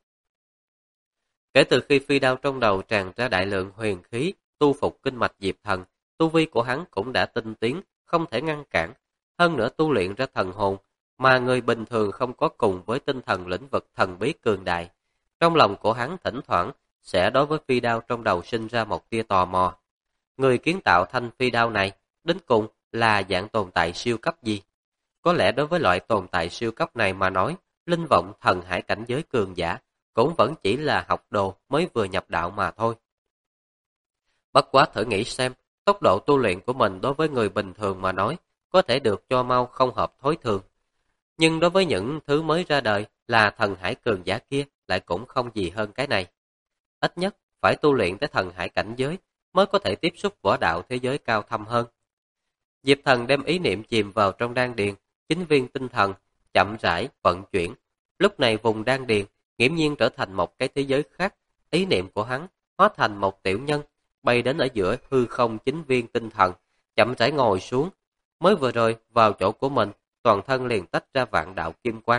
Kể từ khi phi đao trong đầu tràn ra đại lượng huyền khí, tu phục kinh mạch Diệp Thần, tu vi của hắn cũng đã tinh tiến, không thể ngăn cản, hơn nữa tu luyện ra thần hồn, mà người bình thường không có cùng với tinh thần lĩnh vực thần bí cường đại. Trong lòng của hắn thỉnh thoảng sẽ đối với phi đao trong đầu sinh ra một tia tò mò. Người kiến tạo thanh phi đao này, đến cùng là dạng tồn tại siêu cấp gì? Có lẽ đối với loại tồn tại siêu cấp này mà nói, linh vọng thần hải cảnh giới cường giả cũng vẫn chỉ là học đồ mới vừa nhập đạo mà thôi. Bất quá thử nghĩ xem, tốc độ tu luyện của mình đối với người bình thường mà nói, có thể được cho mau không hợp thói thường. Nhưng đối với những thứ mới ra đời là thần hải cường giả kia lại cũng không gì hơn cái này. Ít nhất phải tu luyện tới thần hải cảnh giới mới có thể tiếp xúc võ đạo thế giới cao thâm hơn. Diệp Thần đem ý niệm chìm vào trong đan điền, 9 viên tinh thần chậm rãi vận chuyển. Lúc này vùng đan điền nghiễm nhiên trở thành một cái thế giới khác, ý niệm của hắn hóa thành một tiểu nhân, bay đến ở giữa hư không 9 viên tinh thần, chậm rãi ngồi xuống. Mới vừa rồi vào chỗ của mình, toàn thân liền tách ra vạn đạo kim quang.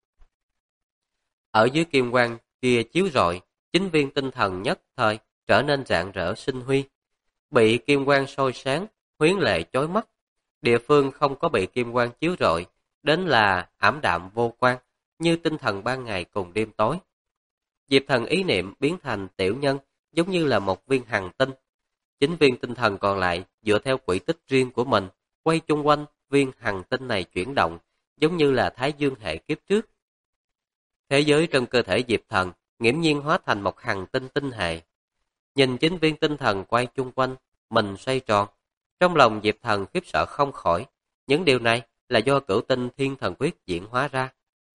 Ở dưới kim quang kia chiếu rọi, 9 viên tinh thần nhất thời trở nên rạng rỡ sinh huy, bị kim quang soi sáng, huyến lệ chói mắt. Địa phương không có bị kim quang chiếu rọi, đến là ảm đạm vô quang, như tinh thần ban ngày cùng đêm tối. Diệp Thần ý niệm biến thành tiểu nhân, giống như là một viên hằng tinh. 9 viên tinh thần còn lại dựa theo quỹ tích riêng của mình, quay chung quanh viên hằng tinh này chuyển động, giống như là Thái Dương hệ kiếp trước. Thế giới trong cơ thể Diệp Thần nghiễm nhiên hóa thành một hằng tinh tinh hệ. Nhìn 9 viên tinh thần quay chung quanh, mình xoay tròn. Trong lòng Diệp Thần khiếp sợ không khỏi, những điều này là do cửu tinh thiên thần quyết diễn hóa ra.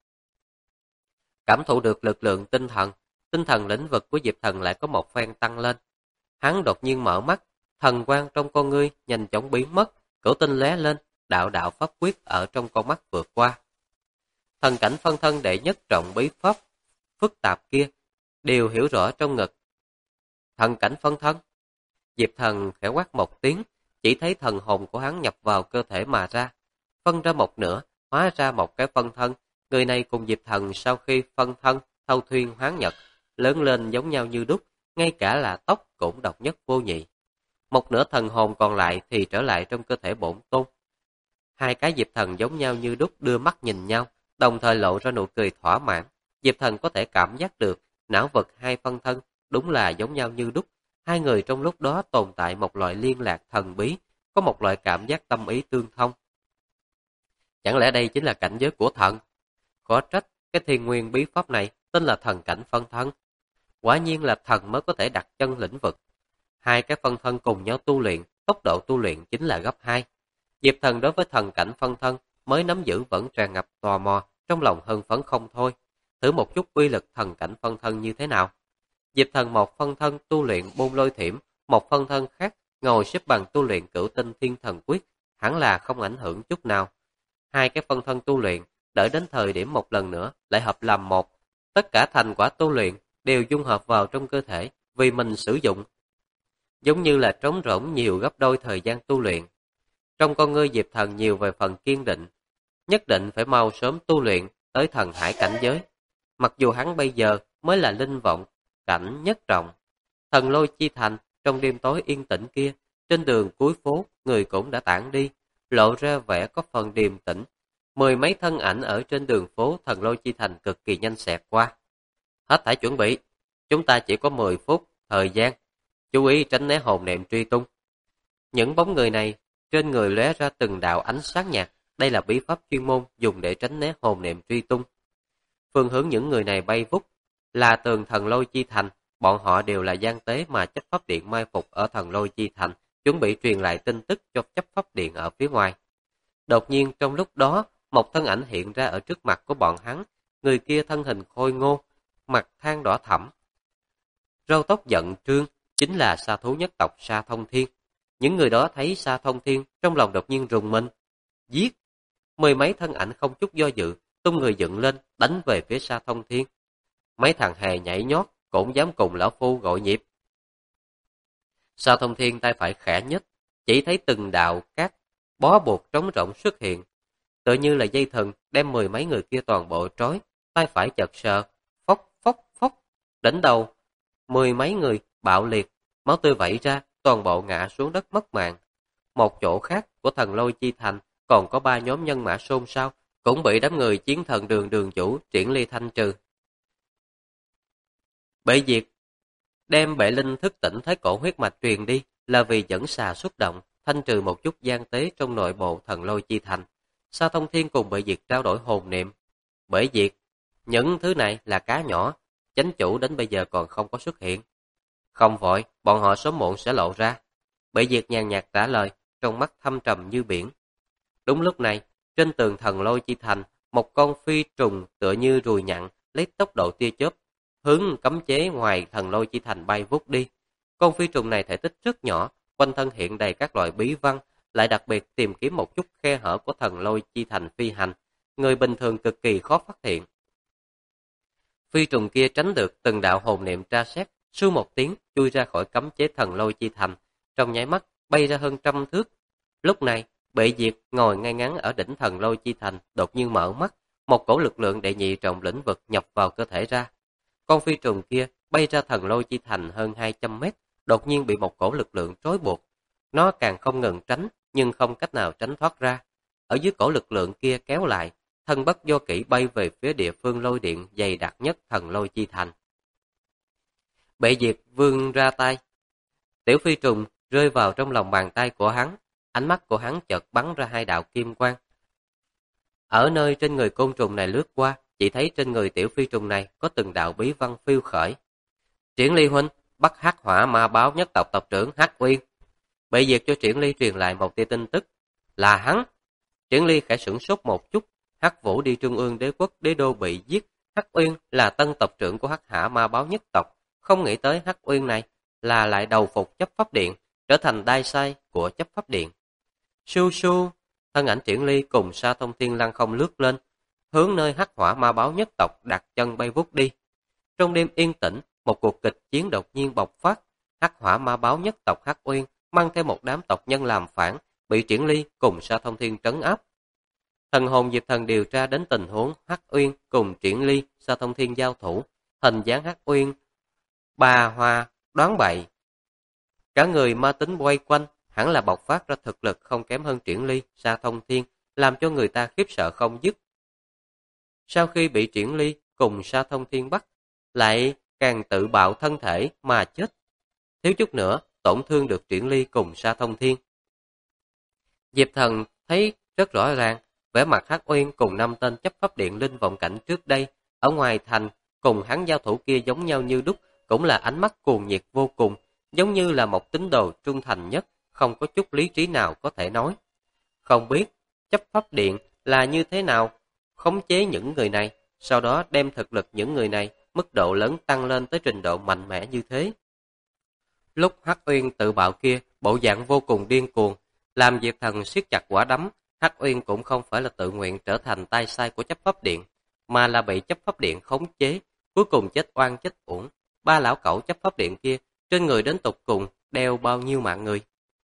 Cảm thụ được lực lượng tinh thần lĩnh vực của Diệp Thần lại có một phen tăng lên. Hắn đột nhiên mở mắt, thần quang trong con ngươi nhanh chóng biến mất, cửu tinh lóe lên, đạo đạo pháp quyết ở trong con mắt vượt qua. Thần cảnh phân thân đệ nhất trọng bí pháp phức tạp kia đều hiểu rõ trong ngực. Thần cảnh phân thân. Diệp Thần khẽ quát một tiếng, chỉ thấy thần hồn của hắn nhập vào cơ thể mà ra, phân ra một nửa, hóa ra một cái phân thân. Người này cùng Diệp Thần sau khi phân thân thâu thuyên hoán nhật, lớn lên giống nhau như đúc, ngay cả là tóc cũng độc nhất vô nhị. Một nửa thần hồn còn lại thì trở lại trong cơ thể bổn tôn. Hai cái Diệp Thần giống nhau như đúc đưa mắt nhìn nhau, đồng thời lộ ra nụ cười thỏa mãn. Diệp Thần có thể cảm giác được não vật hai phân thân đúng là giống nhau như đúc. Hai người trong lúc đó tồn tại một loại liên lạc thần bí, có một loại cảm giác tâm ý tương thông. Chẳng lẽ đây chính là cảnh giới của thần? Có trách, cái thiên nguyên bí pháp này tên là thần cảnh phân thân. Quả nhiên là thần mới có thể đặt chân lĩnh vực. Hai cái phân thân cùng nhau tu luyện, tốc độ tu luyện chính là gấp 2. Diệp Thần đối với thần cảnh phân thân mới nắm giữ vẫn tràn ngập tò mò, trong lòng hưng phấn không thôi. Thử một chút uy lực thần cảnh phân thân như thế nào. Diệp Thần một phân thân tu luyện Bôn Lôi Thiểm, một phân thân khác ngồi xếp bằng tu luyện Cửu Tinh Thiên Thần Quyết, hẳn là không ảnh hưởng chút nào. Hai cái phân thân tu luyện, đợi đến thời điểm một lần nữa lại hợp làm một. Tất cả thành quả tu luyện đều dung hợp vào trong cơ thể vì mình sử dụng. Giống như là trống rỗng nhiều gấp đôi thời gian tu luyện. Trong con ngươi Diệp Thần nhiều về phần kiên định, nhất định phải mau sớm tu luyện tới thần hải cảnh giới. Mặc dù hắn bây giờ mới là linh vọng cảnh nhất trọng. Thần lôi chi thành trong đêm tối yên tĩnh kia, trên đường cuối phố người cũng đã tản đi, lộ ra vẻ có phần điềm tĩnh. Mười mấy thân ảnh ở trên đường phố thần lôi chi thành cực kỳ nhanh xẹt qua. Hết thảy chuẩn bị, chúng ta chỉ có 10 phút thời gian, chú ý tránh né hồn niệm truy tung. Những bóng người này trên người lóe ra từng đạo ánh sáng nhạt, đây là bí pháp chuyên môn dùng để tránh né hồn niệm truy tung. Phương hướng những người này bay vút là tường thần lôi chi thành, bọn họ đều là gian tế mà chấp pháp điện mai phục ở thần lôi chi thành, chuẩn bị truyền lại tin tức cho chấp pháp điện ở phía ngoài. Đột nhiên trong lúc đó, một thân ảnh hiện ra ở trước mặt của bọn hắn, người kia thân hình khôi ngô, mặt than đỏ thẫm, râu tóc giận trương, chính là sa thú nhất tộc Sa Thông Thiên. Những người đó thấy Sa Thông Thiên, trong lòng đột nhiên rùng mình. Giết! Mười mấy thân ảnh không chút do dự, tung người dựng lên, đánh về phía Sa Thông Thiên. Mấy thằng hề nhảy nhót, cũng dám cùng lão phu gọi nhịp. Sa Thông Thiên tay phải khẽ nhất, chỉ thấy từng đạo cát bó buộc trống rỗng xuất hiện, tựa như là dây thừng đem mười mấy người kia toàn bộ trói. Tay phải chật sờ, phốc phốc phốc, đỉnh đầu mười mấy người bạo liệt, máu tươi vẩy ra, toàn bộ ngã xuống đất mất mạng. Một chỗ khác của thần lôi chi thành còn có 3 nhóm nhân mã xôn xao, cũng bị đám người chiến thần đường đường chủ Triển Ly thanh trừ. Bệ diệt đem bệ linh thức tỉnh thái cổ huyết mạch truyền đi là vì dẫn xà xuất động, thanh trừ một chút gian tế trong nội bộ thần lôi chi thành. Sa Thông Thiên cùng bệ diệt trao đổi hồn niệm. Bệ diệt, những thứ này là cá nhỏ, chánh chủ đến bây giờ còn không có xuất hiện. Không vội, bọn họ sớm muộn sẽ lộ ra. Bệ diệt nhàn nhạt trả lời, trong mắt thâm trầm như biển. Đúng lúc này, trên tường thần lôi chi thành, một con phi trùng tựa như ruồi nhặn, lấy tốc độ tia chớp, hướng cấm chế ngoài thần lôi chi thành bay vút đi. Con phi trùng này thể tích rất nhỏ, quanh thân hiện đầy các loại bí văn, lại đặc biệt tìm kiếm một chút khe hở của thần lôi chi thành phi hành, người bình thường cực kỳ khó phát hiện. Phi trùng kia tránh được từng đạo hồn niệm tra xét, su một tiếng chui ra khỏi cấm chế thần lôi chi thành, trong nháy mắt bay ra hơn 100 thước. Lúc này, Bệ Diệt ngồi ngay ngắn ở đỉnh thần lôi chi thành, đột nhiên mở mắt, một cổ lực lượng đệ nhị trọng lĩnh vực nhập vào cơ thể ra. Con phi trùng kia bay ra thần lôi chi thành hơn 200 mét, đột nhiên bị một cổ lực lượng trói buộc. Nó càng không ngừng tránh, nhưng không cách nào tránh thoát ra. Ở dưới cổ lực lượng kia kéo lại, thân bất do kỷ bay về phía địa phương lôi điện dày đặc nhất thần lôi chi thành. Bệ Diệt vươn ra tay. Tiểu phi trùng rơi vào trong lòng bàn tay của hắn, ánh mắt của hắn chợt bắn ra 2 đạo kim quang. Ở nơi trên người côn trùng này lướt qua, chỉ thấy trên người tiểu phi trùng này có từng đạo bí văn phiêu khởi. Triển Ly huynh, bắt Hắc Hỏa Ma Báo nhất tộc tộc trưởng Hắc Uyên. Bệ Diệt cho Triển Ly truyền lại một tia tin tức, là hắn. Triển Ly khẽ sửng sốt một chút, Hắc Vũ đi Trung ương đế quốc đế đô bị giết, Hắc Uyên là tân tộc trưởng của Hắc Hỏa Ma Báo nhất tộc, không nghĩ tới Hắc Uyên này là lại đầu phục chấp pháp điện, trở thành đai sai của chấp pháp điện. Su su, thân ảnh Triển Ly cùng Sa Thông Thiên lăng không lướt lên, hướng nơi Hắc Hỏa Ma Báo nhất tộc đặt chân bay vút đi. Trong đêm yên tĩnh, một cuộc kịch chiến đột nhiên bộc phát. Hắc Hỏa Ma Báo nhất tộc Hắc Uyên mang theo một đám tộc nhân làm phản, bị Triển Ly cùng Sa Thông Thiên trấn áp. Thần hồn Diệp Thần điều tra đến tình huống Hắc Uyên cùng Triển Ly, Sa Thông Thiên giao thủ, hình dáng Hắc Uyên bà hoa đoán bậy. Cả người ma tính quay quanh, hẳn là bộc phát ra thực lực không kém hơn Triển Ly, Sa Thông Thiên, làm cho người ta khiếp sợ không dứt. Sau khi bị Triển Ly cùng Sa Thông Thiên bắt, lại càng tự bạo thân thể mà chết. Thiếu chút nữa, tổn thương được Triển Ly cùng Sa Thông Thiên. Diệp Thần thấy rất rõ ràng, vẻ mặt Hắc Uyên cùng 5 tên chấp pháp điện linh vọng cảnh trước đây, ở ngoài thành cùng hắn giao thủ kia giống nhau như đúc, cũng là ánh mắt cuồng nhiệt vô cùng, giống như là một tín đồ trung thành nhất, không có chút lý trí nào có thể nói. Không biết chấp pháp điện là như thế nào khống chế những người này, sau đó đem thực lực những người này mức độ lớn tăng lên tới trình độ mạnh mẽ như thế. Lúc Hắc Uyên tự bạo kia, bộ dạng vô cùng điên cuồng, Làm Diệp Thần siết chặt quả đấm, Hắc Uyên cũng không phải là tự nguyện trở thành tay sai của chấp pháp điện, mà là bị chấp pháp điện khống chế, cuối cùng chết oan chết uổng. Ba lão cẩu chấp pháp điện kia, trên người đến tục cùng, đeo bao nhiêu mạng người.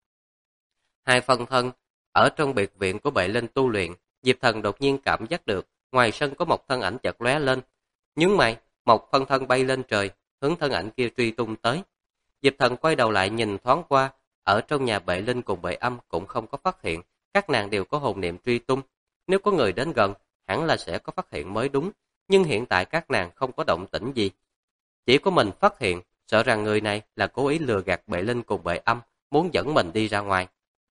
Hai phân thân, ở trong biệt viện của Bệ Linh tu luyện, Diệp Thần đột nhiên cảm giác được, ngoài sân có một thân ảnh chợt lóe lên. Nhướng mày, một phân thân bay lên trời, hướng thân ảnh kia truy tung tới. Diệp Thần quay đầu lại nhìn thoáng qua, ở trong nhà Bệ Linh cùng Bệ Âm cũng không có phát hiện, các nàng đều có hồn niệm truy tung. Nếu có người đến gần, hẳn là sẽ có phát hiện mới đúng, nhưng hiện tại các nàng không có động tĩnh gì. Chỉ có mình phát hiện, sợ rằng người này là cố ý lừa gạt Bệ Linh cùng Bệ Âm, muốn dẫn mình đi ra ngoài.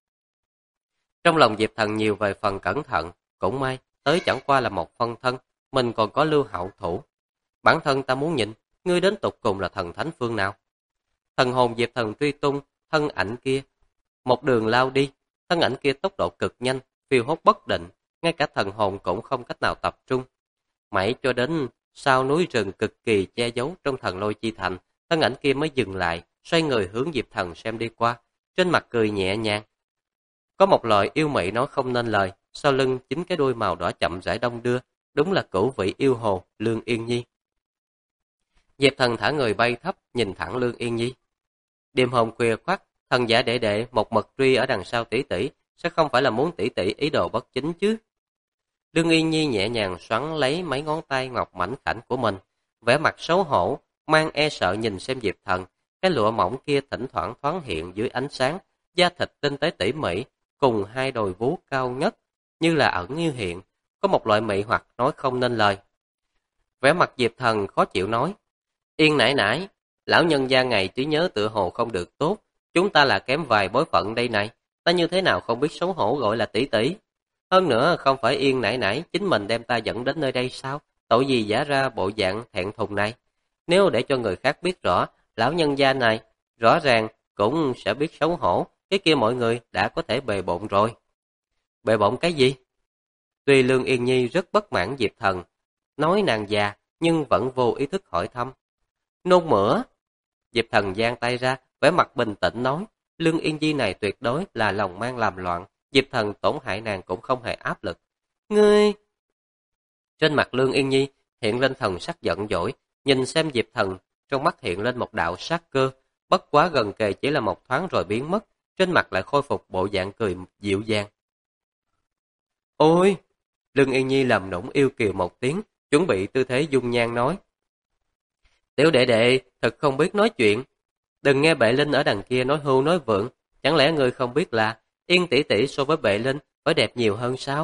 Trong lòng Diệp Thần nhiều về phần cẩn thận, cũng may, tới chẳng qua là một phân thân, mình còn có lưu hậu thủ. Bản thân ta muốn nhìn, ngươi đến tục cùng là thần thánh phương nào. Thần hồn Diệp Thần truy tung, thân ảnh kia, một đường lao đi, thân ảnh kia tốc độ cực nhanh, phiêu hốt bất định, ngay cả thần hồn cũng không cách nào tập trung. Mãi cho đến sau núi rừng cực kỳ che giấu trong Thần Lôi Chi Thành, thân ảnh kia mới dừng lại, xoay người hướng Diệp Thần xem đi qua, trên mặt cười nhẹ nhàng. Có một lời yêu mị nói không nên lời, sau lưng chính cái đuôi màu đỏ chậm rãi đong đưa, đúng là cửu vị yêu hồ Lương Yên Nhi. Diệp Thần thả người bay thấp, nhìn thẳng Lương Yên Nhi. Đêm hôm khuya khoắt, thần giả đệ đệ một mực truy ở đằng sau tỷ tỷ, sẽ không phải là muốn tỷ tỷ ý đồ bất chính chứ? Lương Yên Nhi nhẹ nhàng xoắn lấy mấy ngón tay ngọc mảnh khảnh của mình, vẻ mặt xấu hổ, mang e sợ nhìn xem Diệp Thần, cái lụa mỏng kia thỉnh thoảng thoáng hiện dưới ánh sáng, da thịt tinh tế tỉ mỉ, cùng hai đồi vú cao ngất, như là ẩn như hiện, có một loại mị hoặc nói không nên lời. Vẻ mặt Diệp Thần khó chịu nói, Yên nãi nãi, lão nhân gia ngày trí nhớ tựa hồ không được tốt, chúng ta là kém vài bối phận đây này, ta như thế nào không biết xấu hổ gọi là tỷ tỷ. Hơn nữa không phải Yên nãi nãi chính mình đem ta dẫn đến nơi đây sao, tội gì giả ra bộ dạng thẹn thùng này. Nếu để cho người khác biết rõ, lão nhân gia này, rõ ràng cũng sẽ biết xấu hổ, cái kia mọi người đã có thể bề bộn rồi. Bề bộn cái gì? Tuy Lương Yên Nhi rất bất mãn Diệp Thần, nói nàng già, nhưng vẫn vô ý thức hỏi thăm. Nôn mửa. Diệp Thần giang tay ra, vẻ mặt bình tĩnh nói, Lương Yên Nhi này tuyệt đối là lòng mang làm loạn, Diệp Thần tổn hại nàng cũng không hề áp lực. Ngươi... Trên mặt Lương Yên Nhi hiện lên thần sắc giận dỗi, nhìn xem Diệp Thần, trong mắt hiện lên một đạo sát cơ, bất quá gần kề chỉ là một thoáng rồi biến mất, trên mặt lại khôi phục bộ dạng cười dịu dàng. Ôi! Lương Yên Nhi làm nũng yêu kiều một tiếng, chuẩn bị tư thế dung nhan nói. Tiểu đệ đệ, thật không biết nói chuyện. Đừng nghe Bệ Linh ở đằng kia nói hưu nói vượng, chẳng lẽ ngươi không biết là Yên tỷ tỷ so với Bệ Linh phải đẹp nhiều hơn sao?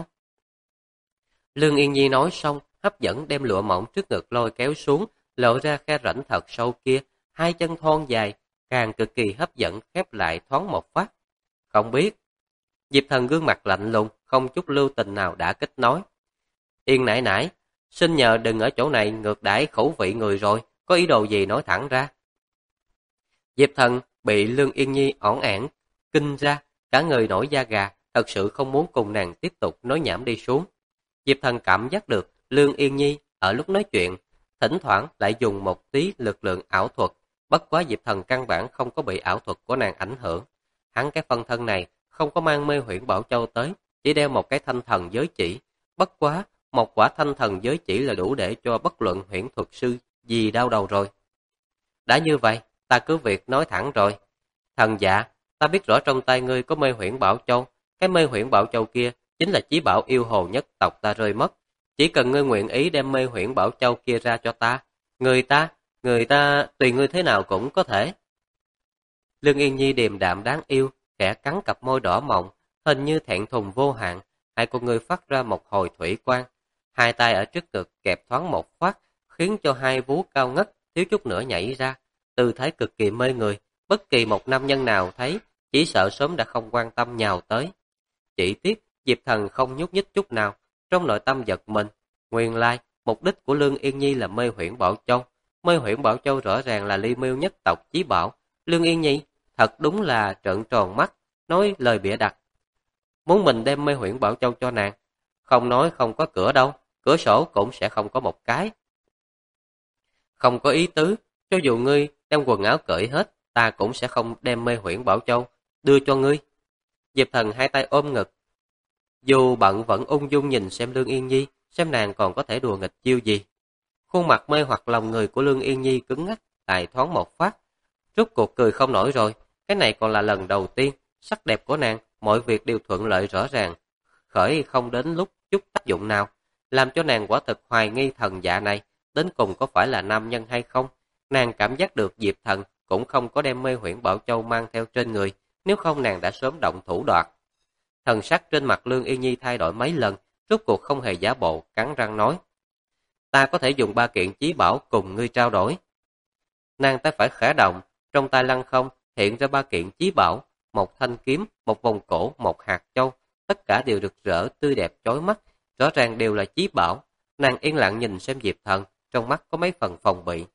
Lương Yên Nhi nói xong, hấp dẫn đem lụa mỏng trước ngực lôi kéo xuống, lộ ra khe rãnh thật sâu kia, hai chân thon dài, càng cực kỳ hấp dẫn khép lại thoáng một phát. Không biết. Diệp Thần gương mặt lạnh lùng, không chút lưu tình nào đã kích nói. Yên nãi nãi, xin nhờ đừng ở chỗ này ngược đãi khẩu vị người rồi, có ý đồ gì nói thẳng ra. Diệp Thần bị Lương Yên Nhi ỏn ẻn, kinh ra, cả người nổi da gà, thật sự không muốn cùng nàng tiếp tục nói nhảm đi xuống. Diệp Thần cảm giác được Lương Yên Nhi ở lúc nói chuyện, thỉnh thoảng lại dùng một tí lực lượng ảo thuật, bất quá Diệp Thần căn bản không có bị ảo thuật của nàng ảnh hưởng. Hắn cái phân thân này không có mang mê huyễn bảo châu tới, chỉ đeo một cái thanh thần giới chỉ, bất quá một quả thanh thần giới chỉ là đủ để cho bất luận huyễn thuật sư gì đau đầu rồi. Đã như vậy, ta cứ việc nói thẳng rồi. Thần dạ, ta biết rõ trong tay ngươi có mê huyễn bảo châu, cái mê huyễn bảo châu kia chính là chí bảo yêu hồ nhất tộc ta rơi mất. Chỉ cần ngươi nguyện ý đem mê huyễn bảo châu kia ra cho ta, người ta tùy ngươi thế nào cũng có thể. Lương Yên Nhi điềm đạm đáng yêu, khẽ cắn cặp môi đỏ mọng, hình như thẹn thùng vô hạn, hai con ngươi phát ra một hồi thủy quang, hai tay ở trước ngực kẹp thoáng một phát, khiến cho hai vú cao ngất thiếu chút nữa nhảy ra, tư thái cực kỳ mê người, bất kỳ một nam nhân nào thấy, chỉ sợ sớm đã không quan tâm nhào tới. Chỉ tiếc, Diệp Thần không nhúc nhích chút nào, trong nội tâm giật mình. Nguyên lai, mục đích của Lương Yên Nhi là mê huyễn bảo châu. Mê huyễn bảo châu rõ ràng là ly miêu nhất tộc chí bảo. Lương Yên Nhi thật đúng là trợn tròn mắt, nói lời bịa đặt. Muốn mình đem mê huyễn bảo châu cho nàng, không nói không có cửa đâu, cửa sổ cũng sẽ không có một cái. Không có ý tứ, cho dù ngươi đem quần áo cởi hết, ta cũng sẽ không đem mê huyễn bảo châu đưa cho ngươi. Diệp Thần hai tay ôm ngực. Dù bận vẫn ung dung nhìn xem Lương Yên Nhi, xem nàng còn có thể đùa nghịch chiêu gì. Khuôn mặt mê hoặc lòng người của Lương Yên Nhi cứng ngắc, lại thoáng một phát. Rốt cuộc cười không nổi rồi, cái này còn là lần đầu tiên, sắc đẹp của nàng, mọi việc đều thuận lợi rõ ràng, khởi không đến lúc chút tác dụng nào, làm cho nàng quả thực hoài nghi thần dạ này, đến cùng có phải là nam nhân hay không. Nàng cảm giác được Diệp Thần cũng không có đem Mê Huyễn Bảo Châu mang theo trên người, nếu không nàng đã sớm động thủ đoạt. Thần sắc trên mặt Lương Yên Nhi thay đổi mấy lần, rốt cuộc không hề giả bộ, cắn răng nói: "Ta có thể dùng 3 kiện chí bảo cùng ngươi trao đổi." Nàng tay phải khẽ động, trong tay lăng không hiện ra 3 kiện chí bảo, một thanh kiếm, một vòng cổ, một hạt châu, tất cả đều rực rỡ tươi đẹp chói mắt, rõ ràng đều là chí bảo. Nàng yên lặng nhìn xem Diệp Thần, trong mắt có mấy phần phòng bị.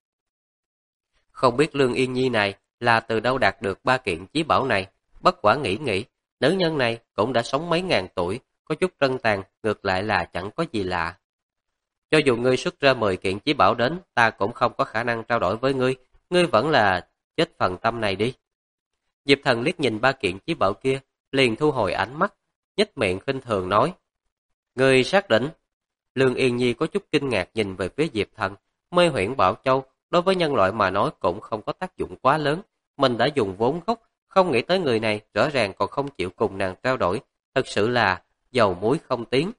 Không biết Lương Yên Nhi này là từ đâu đạt được 3 kiện chí bảo này, bất quả nghĩ, nữ nhân này cũng đã sống mấy ngàn tuổi, có chút trân tàn, ngược lại là chẳng có gì lạ. Cho dù ngươi xuất ra 10 kiện chí bảo đến, ta cũng không có khả năng trao đổi với ngươi, ngươi vẫn là chết phần tâm này đi. Diệp Thần liếc nhìn 3 kiện chí bảo kia, liền thu hồi ánh mắt, nhếch miệng khinh thường nói: "Ngươi xác định?" Lương Yên Nhi có chút kinh ngạc nhìn về phía Diệp Thần, Mê Huyễn Bảo Châu đối với nhân loại mà nói cũng không có tác dụng quá lớn, mình đã dùng vốn gốc, không nghĩ tới người này rõ ràng còn không chịu cùng nàng trao đổi, thật sự là dầu muối không tiến.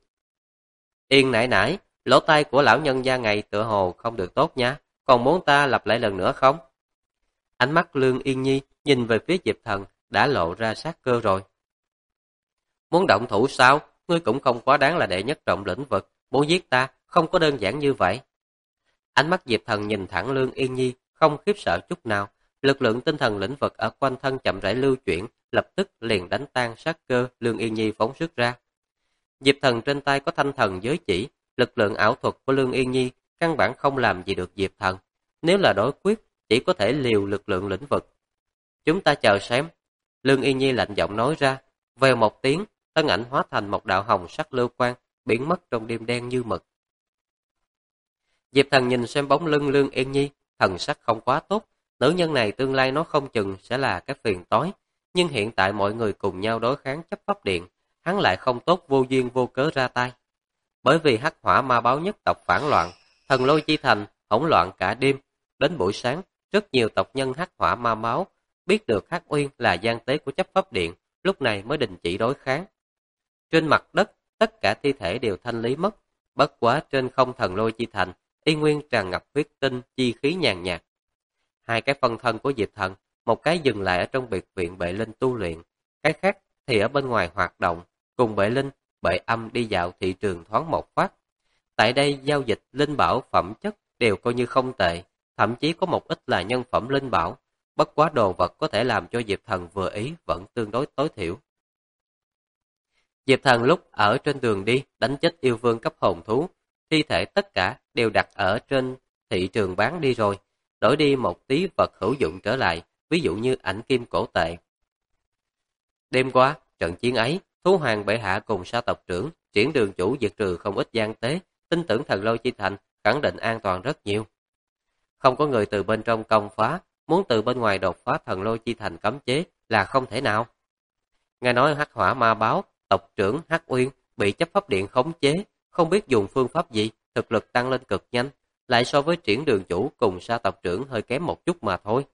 Yên nãy nãy, lỗ tai của lão nhân gia ngày tựa hồ không được tốt nha, còn muốn ta lặp lại lần nữa không? Ánh mắt Lương Yên Nhi nhìn về phía Diệp Thần đã lộ ra sát cơ rồi. Muốn động thủ sao? Ngươi cũng không quá đáng là đệ nhất trọng lĩnh vực, muốn giết ta không có đơn giản như vậy. Ánh mắt Diệp Thần nhìn thẳng Lương Yên Nhi, không khiếp sợ chút nào, lực lượng tinh thần lĩnh vực ở quanh thân chậm rãi lưu chuyển, lập tức liền đánh tan sát cơ Lương Yên Nhi phóng xuất ra. Diệp Thần trên tay có thanh thần giới chỉ, lực lượng ảo thuật của Lương Yên Nhi căn bản không làm gì được Diệp Thần, nếu là đối quyết chỉ có thể liều lực lượng lĩnh vực. Chúng ta chờ xem. Lương Yên Nhi lạnh giọng nói ra, vèo một tiếng, thân ảnh hóa thành một đạo hồng sắc lưu quang, biến mất trong đêm đen như mực. Diệp Thần nhìn xem bóng lưng Lương Yên Nhi, thần sắc không quá tốt, nữ nhân này tương lai nó không chừng sẽ là cái phiền toái, nhưng hiện tại mọi người cùng nhau đối kháng chấp pháp điện, hắn lại không tốt vô duyên vô cớ ra tay. Bởi vì hắc hỏa ma báo nhất tộc phản loạn, thần lôi chi thành hỗn loạn cả đêm, đến buổi sáng, rất nhiều tộc nhân hắc hỏa ma máu biết được Hắc Uyên là gian tế của chấp pháp điện, lúc này mới đình chỉ đối kháng. Trên mặt đất, tất cả thi thể đều thanh lý mất, bất quá trên không thần lôi chi thành, y nguyên tràn ngập huyết tinh, chi khí nhàn nhạt. Hai cái phân thân của Diệp Thần, một cái dừng lại ở trong biệt viện Bệ Linh tu luyện, cái khác thì ở bên ngoài hoạt động, cùng Bệ Linh, Bệ Âm đi dạo thị trường thoáng một phát. Tại đây giao dịch linh bảo phẩm chất đều coi như không tệ, thậm chí có một ít là nhân phẩm linh bảo, bất quá đồ vật có thể làm cho Diệp Thần vừa ý vẫn tương đối tối thiểu. Diệp Thần lúc ở trên đường đi đánh chết yêu vương cấp hồn thú, thi thể tất cả đều đặt ở trên thị trường bán đi rồi, đổi đi một tí vật hữu dụng trở lại, ví dụ như ảnh kim cổ tệ. Đêm qua, trận chiến ấy, Thú Hoàng bệ hạ cùng sa tộc trưởng, triển đường chủ diệt trừ không ít gian tế, tin tưởng thần lôi chi thành khẳng định an toàn rất nhiều. Không có người từ bên trong công phá, muốn từ bên ngoài đột phá thần lôi chi thành cấm chế là không thể nào. Nghe nói hắc hỏa ma báo, tộc trưởng Hắc Uyên bị chấp pháp điện khống chế, không biết dùng phương pháp gì, thực lực tăng lên cực nhanh, lại so với triển đường chủ cùng sa tộc trưởng hơi kém một chút mà thôi.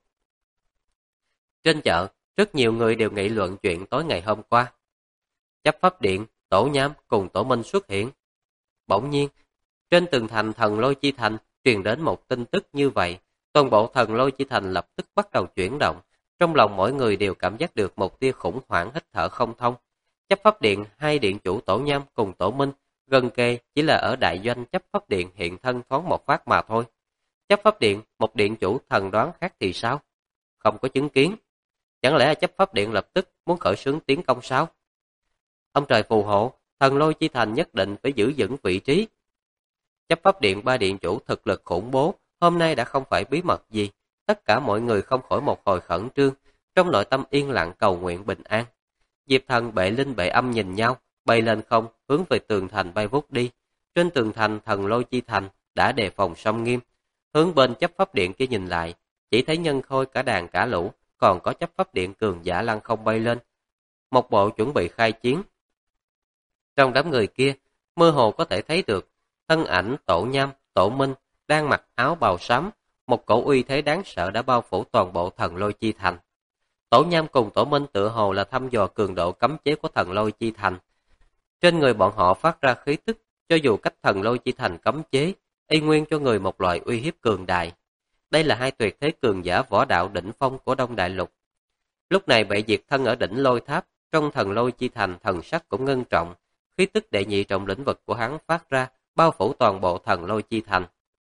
Trên chợ, rất nhiều người đều nghị luận chuyện tối ngày hôm qua. Chấp pháp điện, Tổ Nham cùng Tổ Minh xuất hiện. Bỗng nhiên, trên tường thành thần lôi chi thành truyền đến một tin tức như vậy, toàn bộ thần lôi chi thành lập tức bắt đầu chuyển động, trong lòng mỗi người đều cảm giác được một tia khủng hoảng hít thở không thông. Chấp pháp điện, hai điện chủ Tổ Nham cùng Tổ Minh gần kề chỉ là ở đại doanh chấp pháp điện hiện thân thoáng một phát mà thôi. Chấp pháp điện, một điện chủ thần đoán khác thì sao? Không có chứng kiến. Chẳng lẽ chấp pháp điện lập tức muốn khởi xướng tiến công sao? Ông trời phù hộ, thần lôi chi thành nhất định phải giữ vững vị trí. Chấp pháp điện ba điện chủ thực lực khủng bố, hôm nay đã không phải bí mật gì. Tất cả mọi người không khỏi một hồi khẩn trương, trong nội tâm yên lặng cầu nguyện bình an. Diệp Thần, Bệ Linh, Bệ Âm nhìn nhau, bay lên không, hướng về tường thành bay vút đi. Trên tường thành thần lôi chi thành đã đề phòng sông nghiêm. Hướng bên chấp pháp điện kia nhìn lại, chỉ thấy nhân khôi cả đàn cả lũ, còn có chấp pháp điện cường giả lăng không bay lên. một bộ chuẩn bị khai chiến. Trong đám người kia, mơ hồ có thể thấy được thân ảnh Tổ Nham, Tổ Minh đang mặc áo bào xám, một cổ uy thế đáng sợ đã bao phủ toàn bộ Thần Lôi Chi Thành. Tổ Nham cùng Tổ Minh tựa hồ là thăm dò cường độ cấm chế của Thần Lôi Chi Thành. Trên người bọn họ phát ra khí tức, cho dù cách Thần Lôi Chi Thành cấm chế, y nguyên cho người một loại uy hiếp cường đại. Đây là hai tuyệt thế cường giả võ đạo đỉnh phong của Đông Đại Lục. Lúc này Bệ Diệt thân ở đỉnh Lôi Tháp, trong Thần Lôi Chi Thành thần sắc cũng ngưng trọng, khí tức đệ nhị trọng lĩnh vực của hắn phát ra, bao phủ toàn bộ Thần Lôi Chi Thành.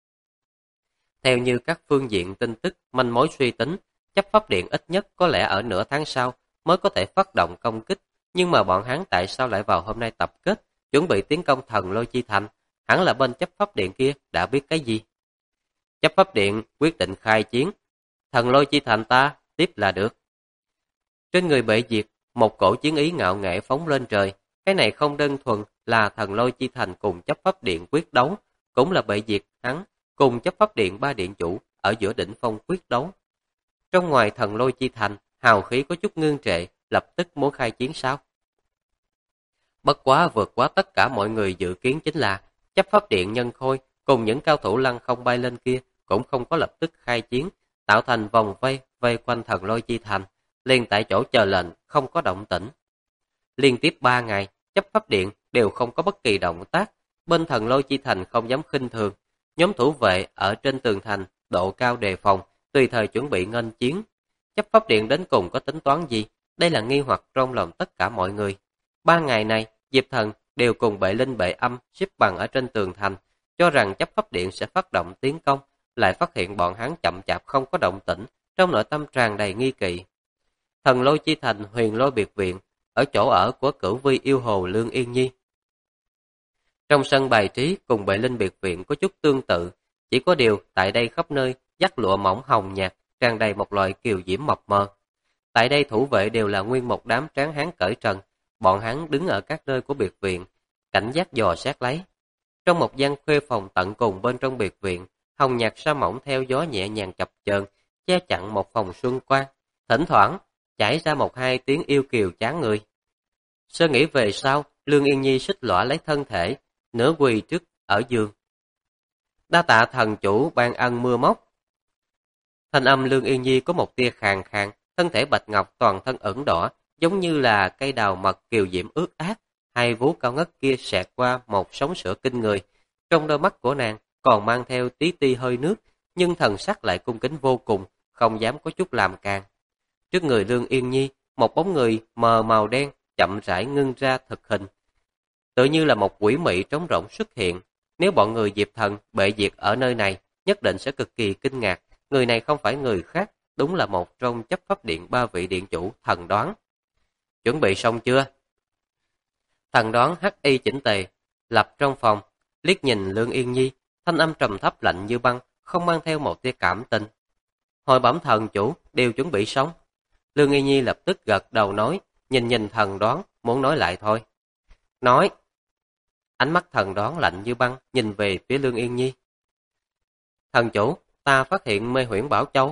Theo như các phương diện tin tức, manh mối suy tính, chấp pháp điện ít nhất có lẽ ở nửa tháng sau mới có thể phát động công kích, nhưng mà bọn hắn tại sao lại vào hôm nay tập kết, chuẩn bị tiến công Thần Lôi Chi Thành? Hẳn là bên chấp pháp điện kia đã biết cái gì? Chấp pháp điện quyết định khai chiến, Thần Lôi Chi Thành ta tiếp là được. Trên người Bệ Diệt, một cổ chiến ý ngạo nghễ phóng lên trời. Cái này không đơn thuần là Thần Lôi Chi Thành cùng chấp pháp điện quyết đấu, cũng là Bệ Diệt hắn cùng chấp pháp điện ba điện chủ ở giữa đỉnh phong quyết đấu. Trong ngoài Thần Lôi Chi Thành, hào khí có chút ngưng trệ, lập tức muốn khai chiến sao? Bất quá vượt quá tất cả mọi người dự kiến chính là chấp pháp điện Nhân Khôi cùng những cao thủ lăng không bay lên kia cũng không có lập tức khai chiến, tạo thành vòng vây quanh Thần Lôi Chi Thành, liền tại chỗ chờ lệnh, không có động tĩnh. Liên tiếp 3 ngày, chấp pháp điện đều không có bất kỳ động tác, bên Thần Lôi Chi Thành không dám khinh thường, nhóm thủ vệ ở trên tường thành độ cao đề phòng, tùy thời chuẩn bị nghênh chiến. Chấp pháp điện đến cùng có tính toán gì? Đây là nghi hoặc trong lòng tất cả mọi người. 3 ngày này, Diệp Thần đều cùng Bệ Linh Bệ Âm xếp bằng ở trên tường thành, cho rằng chấp pháp điện sẽ phát động tiến công, lại phát hiện bọn hắn chậm chạp không có động tĩnh, trong nội tâm tràn đầy nghi kỵ. Thần Lôi Chi Thành Huyền Lôi biệt viện, ở chỗ ở của Cửu Vi yêu hồ Lương Yên Nhi. Trong sân bài trí cùng Bệ Linh biệt viện có chút tương tự, chỉ có điều tại đây khắp nơi dắt lụa mỏng hồng nhạt, tràn đầy một loại kiều diễm mập mờ. Tại đây thủ vệ đều là nguyên một đám tráng hán cởi trần, bọn hắn đứng ở các nơi của biệt viện, cảnh giác dò xét lấy. Trong một gian khuê phòng tận cùng bên trong biệt viện, hồng nhạt sa mỏng theo gió nhẹ nhàng chập chờn, che chặn một phòng xuân quang, thỉnh thoảng chảy ra một hai tiếng yêu kiều chán người. Sơ nghĩ về sau, Lương Yên Nhi xích lõa lấy thân thể, nửa quỳ trước ở giường. Đa tạ thần chủ ban ân mưa móc. Thanh âm Lương Yên Nhi có một tia khàn khàn, thân thể bạch ngọc toàn thân ửng đỏ, giống như là cây đào mật kiều diễm ướt át, hai vú cao ngất kia xẹt qua một sóng sữa kinh người. Trong đôi mắt của nàng còn mang theo tí ti hơi nước, nhưng thần sắc lại cung kính vô cùng, không dám có chút làm càng. Trước người Lương Yên Nhi, một bóng người mờ màu đen chậm rãi ngưng ra thực hình, tự như là một quỷ mị trống rỗng xuất hiện. Nếu bọn người Diệp Thần, Bệ Diệt ở nơi này, nhất định sẽ cực kỳ kinh ngạc. Người này không phải người khác, đúng là một trong chấp pháp điện ba vị điện chủ Thần Đoán. Chuẩn bị xong chưa? Thần Đoán hắc y chỉnh tề, lập trong phòng, liếc nhìn Lương Yên Nhi, thanh âm trầm thấp lạnh như băng, không mang theo một tia cảm tình. Hồi bẩm thần chủ, đều chuẩn bị xong. Lương Yên Nhi lập tức gật đầu nói, nhìn Thần Đoán, muốn nói lại thôi. Nói. Ánh mắt Thần Đoán lạnh như băng, nhìn về phía Lương Yên Nhi. Thần chủ, ta phát hiện mê huyễn Bảo Châu.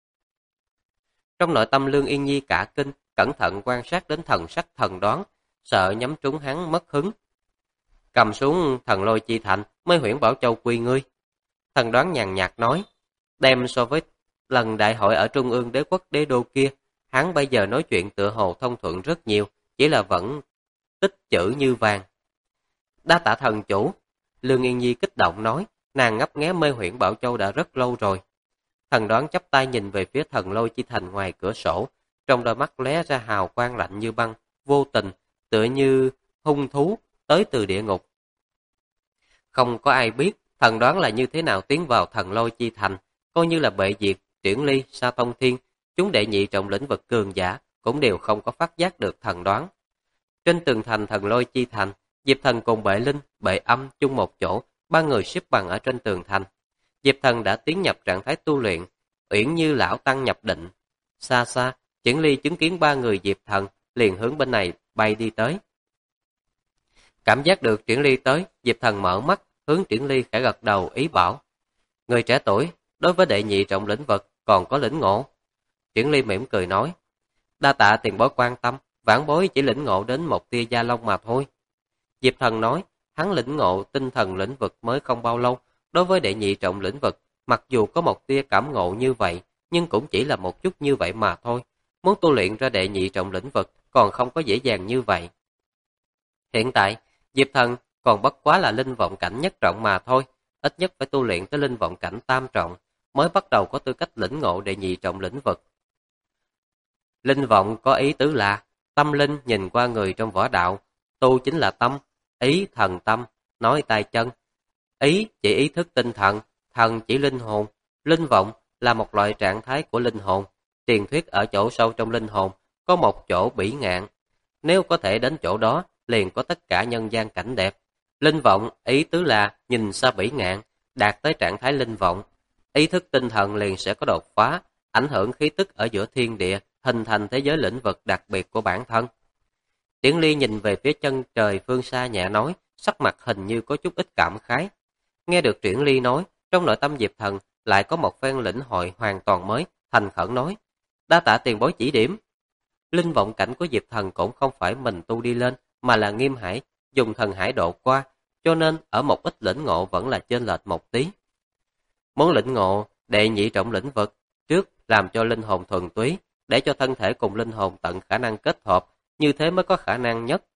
Trong nội tâm Lương Yên Nhi cả kinh, cẩn thận quan sát đến thần sắc Thần Đoán, sợ nhắm trúng hắn mất hứng. Cầm xuống Thần Lôi Chi Thành, mê huyễn Bảo Châu quy ngươi. Thần Đoán nhàn nhạt nói, đem so với lần đại hội ở Trung ương đế quốc đế đô kia, hắn bây giờ nói chuyện tựa hồ thông thuận rất nhiều, chỉ là vẫn tích chữ như vàng. Đa tạ thần chủ. Lương Yên Nhi kích động nói, nàng ngấp nghé mê huyễn Bảo Châu đã rất lâu rồi. Thần Đoán chắp tay nhìn về phía Thần Lôi Chi Thành ngoài cửa sổ, trong đôi mắt lóe ra hào quang lạnh như băng, vô tình, tựa như hung thú tới từ địa ngục. Không có ai biết Thần Đoán là như thế nào tiến vào Thần Lôi Chi Thành, coi như là Bệ Diệt, Triển Ly, Sa Tông Thiên, chúng đệ nhị trọng lĩnh vực cường giả cũng đều không có phát giác được Thần Đoán. Trên tường thành Thần Lôi Chi Thành, Diệp Thần cùng Bệ Linh, Bệ Âm chung một chỗ, ba người xếp bằng ở trên tường thành. Diệp Thần đã tiến nhập trạng thái tu luyện, uyển như lão tăng nhập định. Xa xa, Triển Ly chứng kiến ba người Diệp Thần, liền hướng bên này bay đi tới. Cảm giác được Triển Ly tới, Diệp Thần mở mắt, hướng Triển Ly khẽ gật đầu ý bảo. Người trẻ tuổi, đối với đệ nhị trọng lĩnh vực còn có lĩnh ngộ. Triển Ly mỉm cười nói, đa tạ tiền bối quan tâm, vãn bối chỉ lĩnh ngộ đến một tia gia long mà thôi. Diệp Thần nói, hắn lĩnh ngộ tinh thần lĩnh vực mới không bao lâu, đối với đệ nhị trọng lĩnh vực, mặc dù có một tia cảm ngộ như vậy, nhưng cũng chỉ là một chút như vậy mà thôi. Muốn tu luyện ra đệ nhị trọng lĩnh vực còn không có dễ dàng như vậy. Hiện tại, Diệp Thần còn bất quá là linh vọng cảnh nhất trọng mà thôi, ít nhất phải tu luyện tới linh vọng cảnh tam trọng, mới bắt đầu có tư cách lĩnh ngộ đệ nhị trọng lĩnh vực. Linh vọng có ý tứ là, tâm linh nhìn qua người trong võ đạo, tu chính là tâm, ý thần tâm, nói tay chân. Ý chỉ ý thức tinh thần, thần chỉ linh hồn, linh vọng là một loại trạng thái của linh hồn. Truyền thuyết ở chỗ sâu trong linh hồn, có một chỗ bỉ ngạn. Nếu có thể đến chỗ đó, liền có tất cả nhân gian cảnh đẹp. Linh vọng, ý tứ là nhìn xa bỉ ngạn, đạt tới trạng thái linh vọng. Ý thức tinh thần liền sẽ có đột phá, ảnh hưởng khí tức ở giữa thiên địa, hình thành thế giới lĩnh vực đặc biệt của bản thân. Tiễn Ly nhìn về phía chân trời phương xa nhẹ nói, sắc mặt hình như có chút ít cảm khái. Nghe được Tiễn Ly nói, trong nội tâm Diệp Thần lại có một phen lĩnh hội hoàn toàn mới, thành khẩn nói, đa tạ tiền bối chỉ điểm. Linh vọng cảnh của Diệp Thần cũng không phải mình tu đi lên, mà là Nghiêm Hải dùng thần hải độ qua, cho nên ở một ít lĩnh ngộ vẫn là chênh lệch một tí. Muốn lĩnh ngộ đệ nhị trọng lĩnh vực, trước làm cho linh hồn thuần túy, để cho thân thể cùng linh hồn tận khả năng kết hợp, như thế mới có khả năng nhất.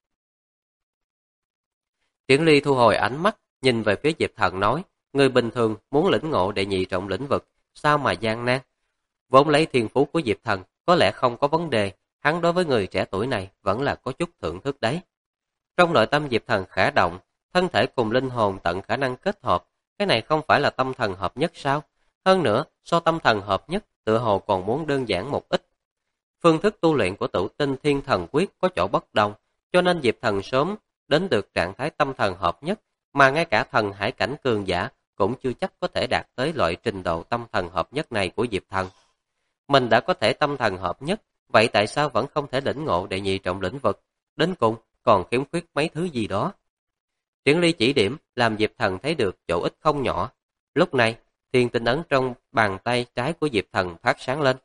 Tiễn Ly thu hồi ánh mắt, nhìn về phía Diệp Thần nói, người bình thường muốn lĩnh ngộ đệ nhị trọng lĩnh vực, sao mà gian nan. Vốn lấy thiên phú của Diệp Thần, có lẽ không có vấn đề, hắn đối với người trẻ tuổi này vẫn là có chút thưởng thức đấy. Trong nội tâm Diệp Thần khẽ động, thân thể cùng linh hồn tận khả năng kết hợp, cái này không phải là tâm thần hợp nhất sao? Hơn nữa, so tâm thần hợp nhất, tựa hồ còn muốn đơn giản một ít. Phương thức tu luyện của Tử Tinh Thiên Thần Quyết có chỗ bất đồng, cho nên Diệp Thần sớm đến được trạng thái tâm thần hợp nhất, mà ngay cả thần hải cảnh cường giả cũng chưa chắc có thể đạt tới loại trình độ tâm thần hợp nhất này của Diệp Thần. Mình đã có thể tâm thần hợp nhất, vậy tại sao vẫn không thể lĩnh ngộ đệ nhị trọng lĩnh vực? Đến cùng còn khiếm khuyết mấy thứ gì đó. Triển Ly chỉ điểm làm Diệp Thần thấy được chỗ ít không nhỏ. Lúc này, thiên tinh ấn trong bàn tay trái của Diệp Thần phát sáng lên.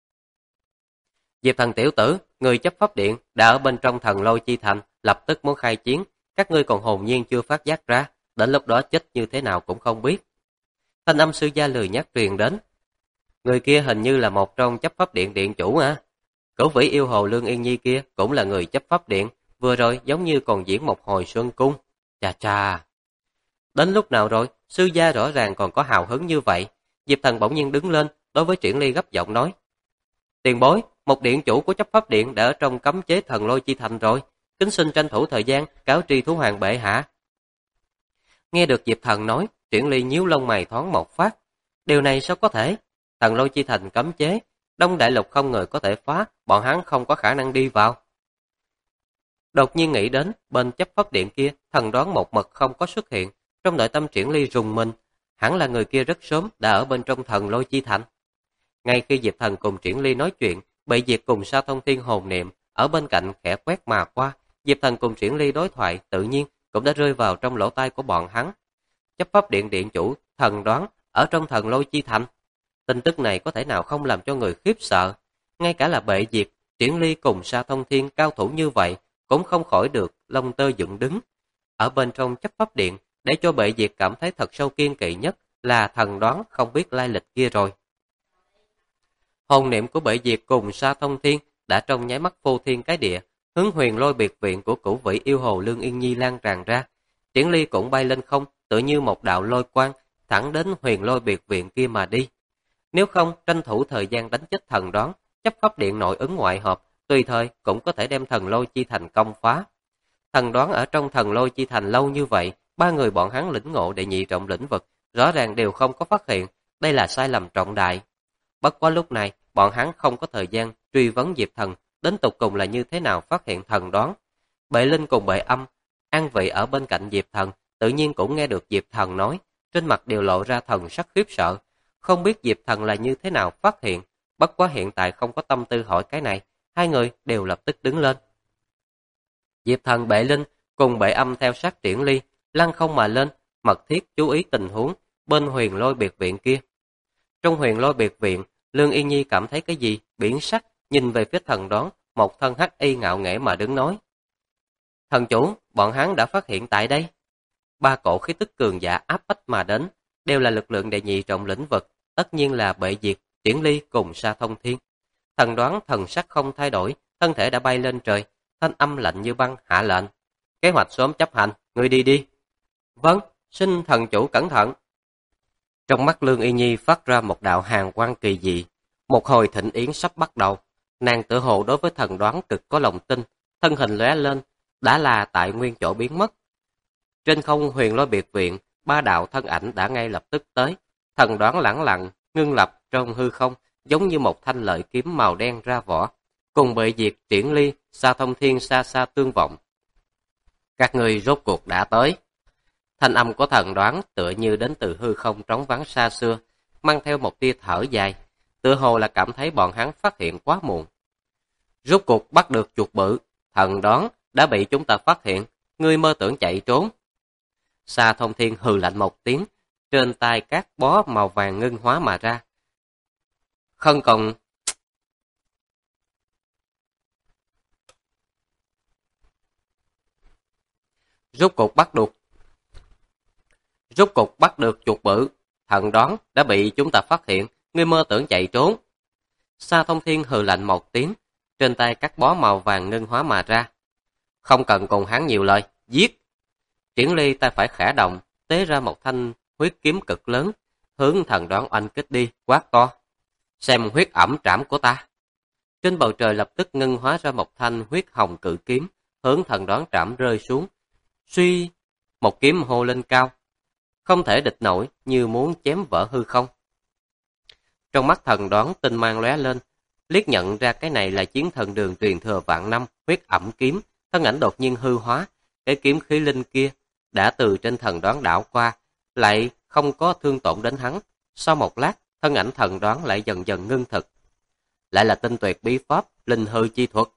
Diệp Thần tiểu tử, người chấp pháp điện đã ở bên trong Thần Lôi Chi Thành, lập tức muốn khai chiến, các ngươi còn hồn nhiên chưa phát giác ra, đến lúc đó chết như thế nào cũng không biết. Thanh âm sư gia lười nhác truyền đến. Người kia hình như là một trong chấp pháp điện điện chủ à? Cửu vĩ yêu hồ Lương Yên Nhi kia cũng là người chấp pháp điện, vừa rồi giống như còn diễn một hồi Xuân Cung. Chà chà. Đến lúc nào rồi, sư gia rõ ràng còn có hào hứng như vậy. Diệp Thần bỗng nhiên đứng lên, đối với Triển Ly gấp giọng nói. Tiền bối, một điện chủ của chấp pháp điện đã ở trong cấm chế Thần Lôi Chi Thành rồi. Kính xin tranh thủ thời gian, cáo tri thú hoàng bệ hạ. Nghe được Diệp Thần nói, Triển Ly nhíu lông mày thoáng một phát. Điều này sao có thể? Thần Lôi Chi Thành cấm chế, Đông Đại Lục không người có thể phá, bọn hắn không có khả năng đi vào. Đột nhiên nghĩ đến, bên chấp pháp điện kia, thần đoán một mật không có xuất hiện, trong nội tâm Triển Ly rùng mình, hẳn là người kia rất sớm đã ở bên trong Thần Lôi Chi Thành. Ngay khi Diệp Thần cùng Triển Ly nói chuyện, Bệ Diệt cùng Sa Thông Thiên hồn niệm ở bên cạnh khẽ quét mà qua, Diệp Thần cùng Triển Ly đối thoại tự nhiên cũng đã rơi vào trong lỗ tai của bọn hắn. Chấp pháp điện điện chủ, thần đoán ở trong Thần Lôi Chi Thành. Tin tức này có thể nào không làm cho người khiếp sợ, ngay cả là Bệ Diệt, Triển Ly cùng Sa Thông Thiên cao thủ như vậy cũng không khỏi được lông tơ dựng đứng. Ở bên trong chấp pháp điện, để cho Bệ Diệt cảm thấy thật sâu kiên kỵ nhất là thần đoán không biết lai lịch kia rồi. Hồn niệm của Bệ Diệt cùng Sa Thông Thiên đã trong nháy mắt phô thiên cái địa, hướng Huyền Lôi biệt viện của Cửu Vĩ yêu hồ Lương Yên Nhi lan tràn ra. Triển Ly cũng bay lên không, tựa như một đạo lôi quang, thẳng đến Huyền Lôi biệt viện kia mà đi. Nếu không tranh thủ thời gian đánh chết thần đoán, chấp pháp điện nội ứng ngoại hợp, tùy thời cũng có thể đem Thần Lôi Chi Thành công phá. Thần đoán ở trong Thần Lôi Chi Thành lâu như vậy, ba người bọn hắn lĩnh ngộ đệ nhị trọng lĩnh vực, rõ ràng đều không có phát hiện, đây là sai lầm trọng đại. Bất quá lúc này, bọn hắn không có thời gian truy vấn Diệp Thần, đến tục cùng là như thế nào phát hiện thần đoán. Bệ Linh cùng Bệ Âm, an vị ở bên cạnh Diệp Thần, tự nhiên cũng nghe được Diệp Thần nói, trên mặt đều lộ ra thần sắc khiếp sợ. Không biết Diệp Thần là như thế nào phát hiện, bất quá hiện tại không có tâm tư hỏi cái này, hai người đều lập tức đứng lên. Diệp Thần, Bệ Linh cùng Bệ Âm theo sát Triển Ly, lăng không mà lên, mật thiết chú ý tình huống bên Huyền Lôi biệt viện kia. Trong Huyền Lôi biệt viện, Lương Yên Nhi cảm thấy cái gì, biển sắc, nhìn về phía thần đoán, một thân hắc y ngạo nghễ mà đứng nói. Thần chủ, bọn hắn đã phát hiện tại đây. Ba cổ khí tức cường giả áp bách mà đến, đều là lực lượng đệ nhị trong lĩnh vực, tất nhiên là Bệ Diệt, Triển Ly cùng Sa Thông Thiên. Thần Đoán thần sắc không thay đổi, thân thể đã bay lên trời, thanh âm lạnh như băng hạ lệnh. Kế hoạch sớm chấp hành, ngươi đi đi. Vâng, xin thần chủ cẩn thận. Trong mắt Lương Y Nhi phát ra một đạo hàn quang kỳ dị. Một hồi thịnh yến sắp bắt đầu. Nàng tự hồ đối với thần đoán cực có lòng tin, thân hình lóe lên, đã là tại nguyên chỗ biến mất. Trên không huyền lôi biệt viện, ba đạo thân ảnh đã ngay lập tức tới. Thần đoán lẳng lặng, ngưng lập trong hư không, giống như một thanh lợi kiếm màu đen ra vỏ. Cùng Bệ Diệt, Triển Ly, Sa Thông Thiên xa xa tương vọng. Các người rốt cuộc đã tới. Thanh âm của thần đoán tựa như đến từ hư không trống vắng xa xưa, mang theo một tia thở dài, tựa hồ là cảm thấy bọn hắn phát hiện quá muộn. Rốt cuộc bắt được chuột bự, thần đoán đã bị chúng ta phát hiện, ngươi mơ tưởng chạy trốn. Sa Thông Thiên hừ lạnh một tiếng, trên tay các bó màu vàng ngưng hóa mà ra. Không còn... Rốt cuộc bắt được chuột bự, thần đoán đã bị chúng ta phát hiện, ngươi mơ tưởng chạy trốn. Sa Thông Thiên hừ lạnh một tiếng, trên tay các bó màu vàng ngưng hóa mà ra. Không cần cùng hắn nhiều lời, giết. Triển Ly tay phải khẽ động, tế ra một thanh huyết kiếm cực lớn, hướng thần đoán oanh kích đi, quát to. Xem huyết ẩm trảm của ta. Trên bầu trời lập tức ngưng hóa ra một thanh huyết hồng cự kiếm, hướng thần đoán trảm rơi xuống. Suy, một kiếm hô lên cao, không thể địch nổi, như muốn chém vỡ hư không. Trong mắt thần đoán tinh mang lóe lên, liếc nhận ra cái này là chiến thần đường truyền thừa vạn năm, huyết ẩm kiếm, thân ảnh đột nhiên hư hóa, cái kiếm khí linh kia đã từ trên thần đoán đảo qua, lại không có thương tổn đến hắn. Sau một lát, thân ảnh thần đoán lại dần dần ngưng thực. Lại là tinh tuyệt bí pháp, linh hư chi thuật.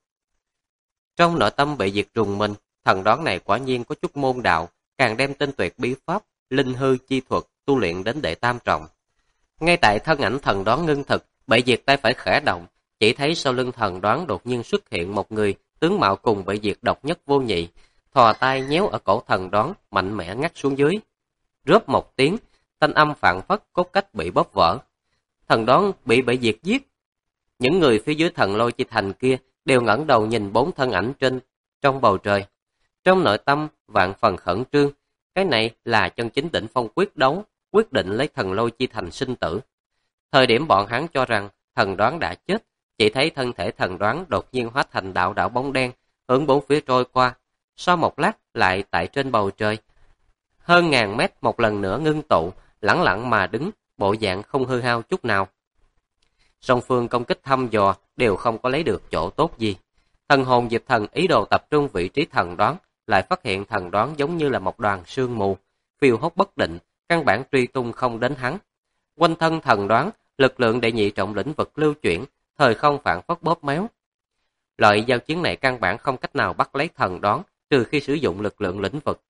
Trong nội tâm bị diệt rùng mình, thần đoán này quả nhiên có chút môn đạo, càng đem tinh tuyệt bí pháp, linh hư chi thuật tu luyện đến đệ tam trọng. Ngay tại thân ảnh thần đoán ngưng thực, Bệ Diệt tay phải khẽ động, chỉ thấy sau lưng thần đoán đột nhiên xuất hiện một người, tướng mạo cùng Bệ Diệt độc nhất vô nhị, thò tay nhéo ở cổ thần đoán, mạnh mẽ ngắt xuống dưới. Rớp một tiếng, thanh âm phảng phất cốt cách bị bóp vỡ. Thần đoán bị Bệ Diệt giết. Những người phía dưới thần lôi chi thành kia đều ngẩng đầu nhìn bốn thân ảnh trong bầu trời. Trong nội tâm vạn phần khẩn trương, cái này là chân chính đỉnh phong quyết đấu, quyết định lấy thần lôi chi thành sinh tử. Thời điểm bọn hắn cho rằng thần đoán đã chết, chỉ thấy thân thể thần đoán đột nhiên hóa thành đạo đạo bóng đen, hướng bốn phía trôi qua. Sau một lát lại tại trên bầu trời, hơn ngàn mét một lần nữa ngưng tụ, lẳng lặng mà đứng, bộ dạng không hư hao chút nào. Song phương công kích thăm dò đều không có lấy được chỗ tốt gì. Thần hồn diệp thần ý đồ tập trung vị trí thần đoán, lại phát hiện thần đoán giống như là một đoàn sương mù, phiêu hốt bất định, căn bản truy tung không đến hắn. Quanh thân thần đoán, lực lượng đệ nhị trọng lĩnh vực lưu chuyển, thời không phản phất bóp méo. Loại giao chiến này căn bản không cách nào bắt lấy thần đoán, trừ khi sử dụng lực lượng lĩnh vực.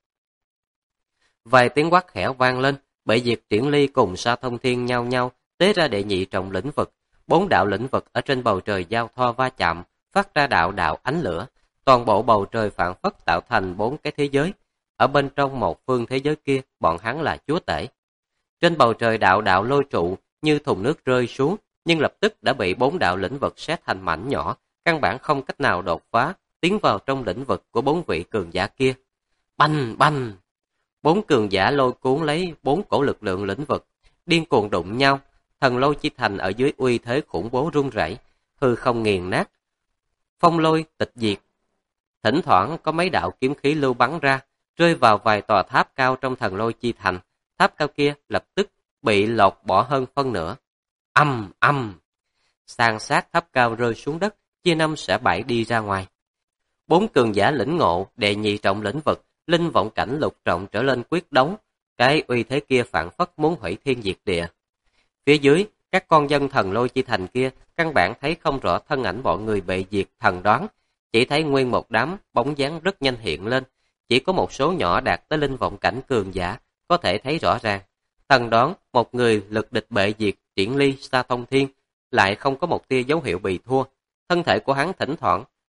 Vài tiếng quát khẽ vang lên, Bệ Diệt, Triển Ly cùng Sa Thông Thiên nhau nhau tế ra đệ nhị trọng lĩnh vực. Bốn đạo lĩnh vực ở trên bầu trời giao thoa va chạm, phát ra đạo đạo ánh lửa. Toàn bộ bầu trời phản phất tạo thành bốn cái thế giới. Ở bên trong một phương thế giới kia, bọn hắn là chúa tể. Trên bầu trời đạo đạo lôi trụ như thùng nước rơi xuống, nhưng lập tức đã bị bốn đạo lĩnh vực xé thành mảnh nhỏ, căn bản không cách nào đột phá, tiến vào trong lĩnh vực của bốn vị cường giả kia. Bành bành! Bốn cường giả lôi cuốn lấy bốn cổ lực lượng lĩnh vực, điên cuồng đụng nhau. Thần lôi chi thành ở dưới uy thế khủng bố rung rẩy, hư không nghiền nát. Phong lôi tịch diệt. Thỉnh thoảng có mấy đạo kiếm khí lưu bắn ra, rơi vào vài tòa tháp cao trong thần lôi chi thành. Tháp cao kia lập tức bị lột bỏ hơn phân nửa. Âm âm. San sát tháp cao rơi xuống đất, chia năm xẻ bảy đi ra ngoài. Bốn cường giả lĩnh ngộ, đệ nhị trọng lĩnh vực, linh vọng cảnh lục trọng trở lên quyết đấu. Cái uy thế kia phản phất muốn hủy thiên diệt địa. Phía dưới, các con dân thần lôi chi thành kia căn bản thấy không rõ thân ảnh bọn người Bệ Diệt thần đoán, chỉ thấy nguyên một đám bóng dáng rất nhanh hiện lên, chỉ có một số nhỏ đạt tới linh vọng cảnh cường giả có thể thấy rõ ràng. Thần đoán một người lực địch Bệ Diệt, Triển Ly, Sa Thông Thiên lại không có một tia dấu hiệu bị thua, thân thể của hắn thỉnh thoảng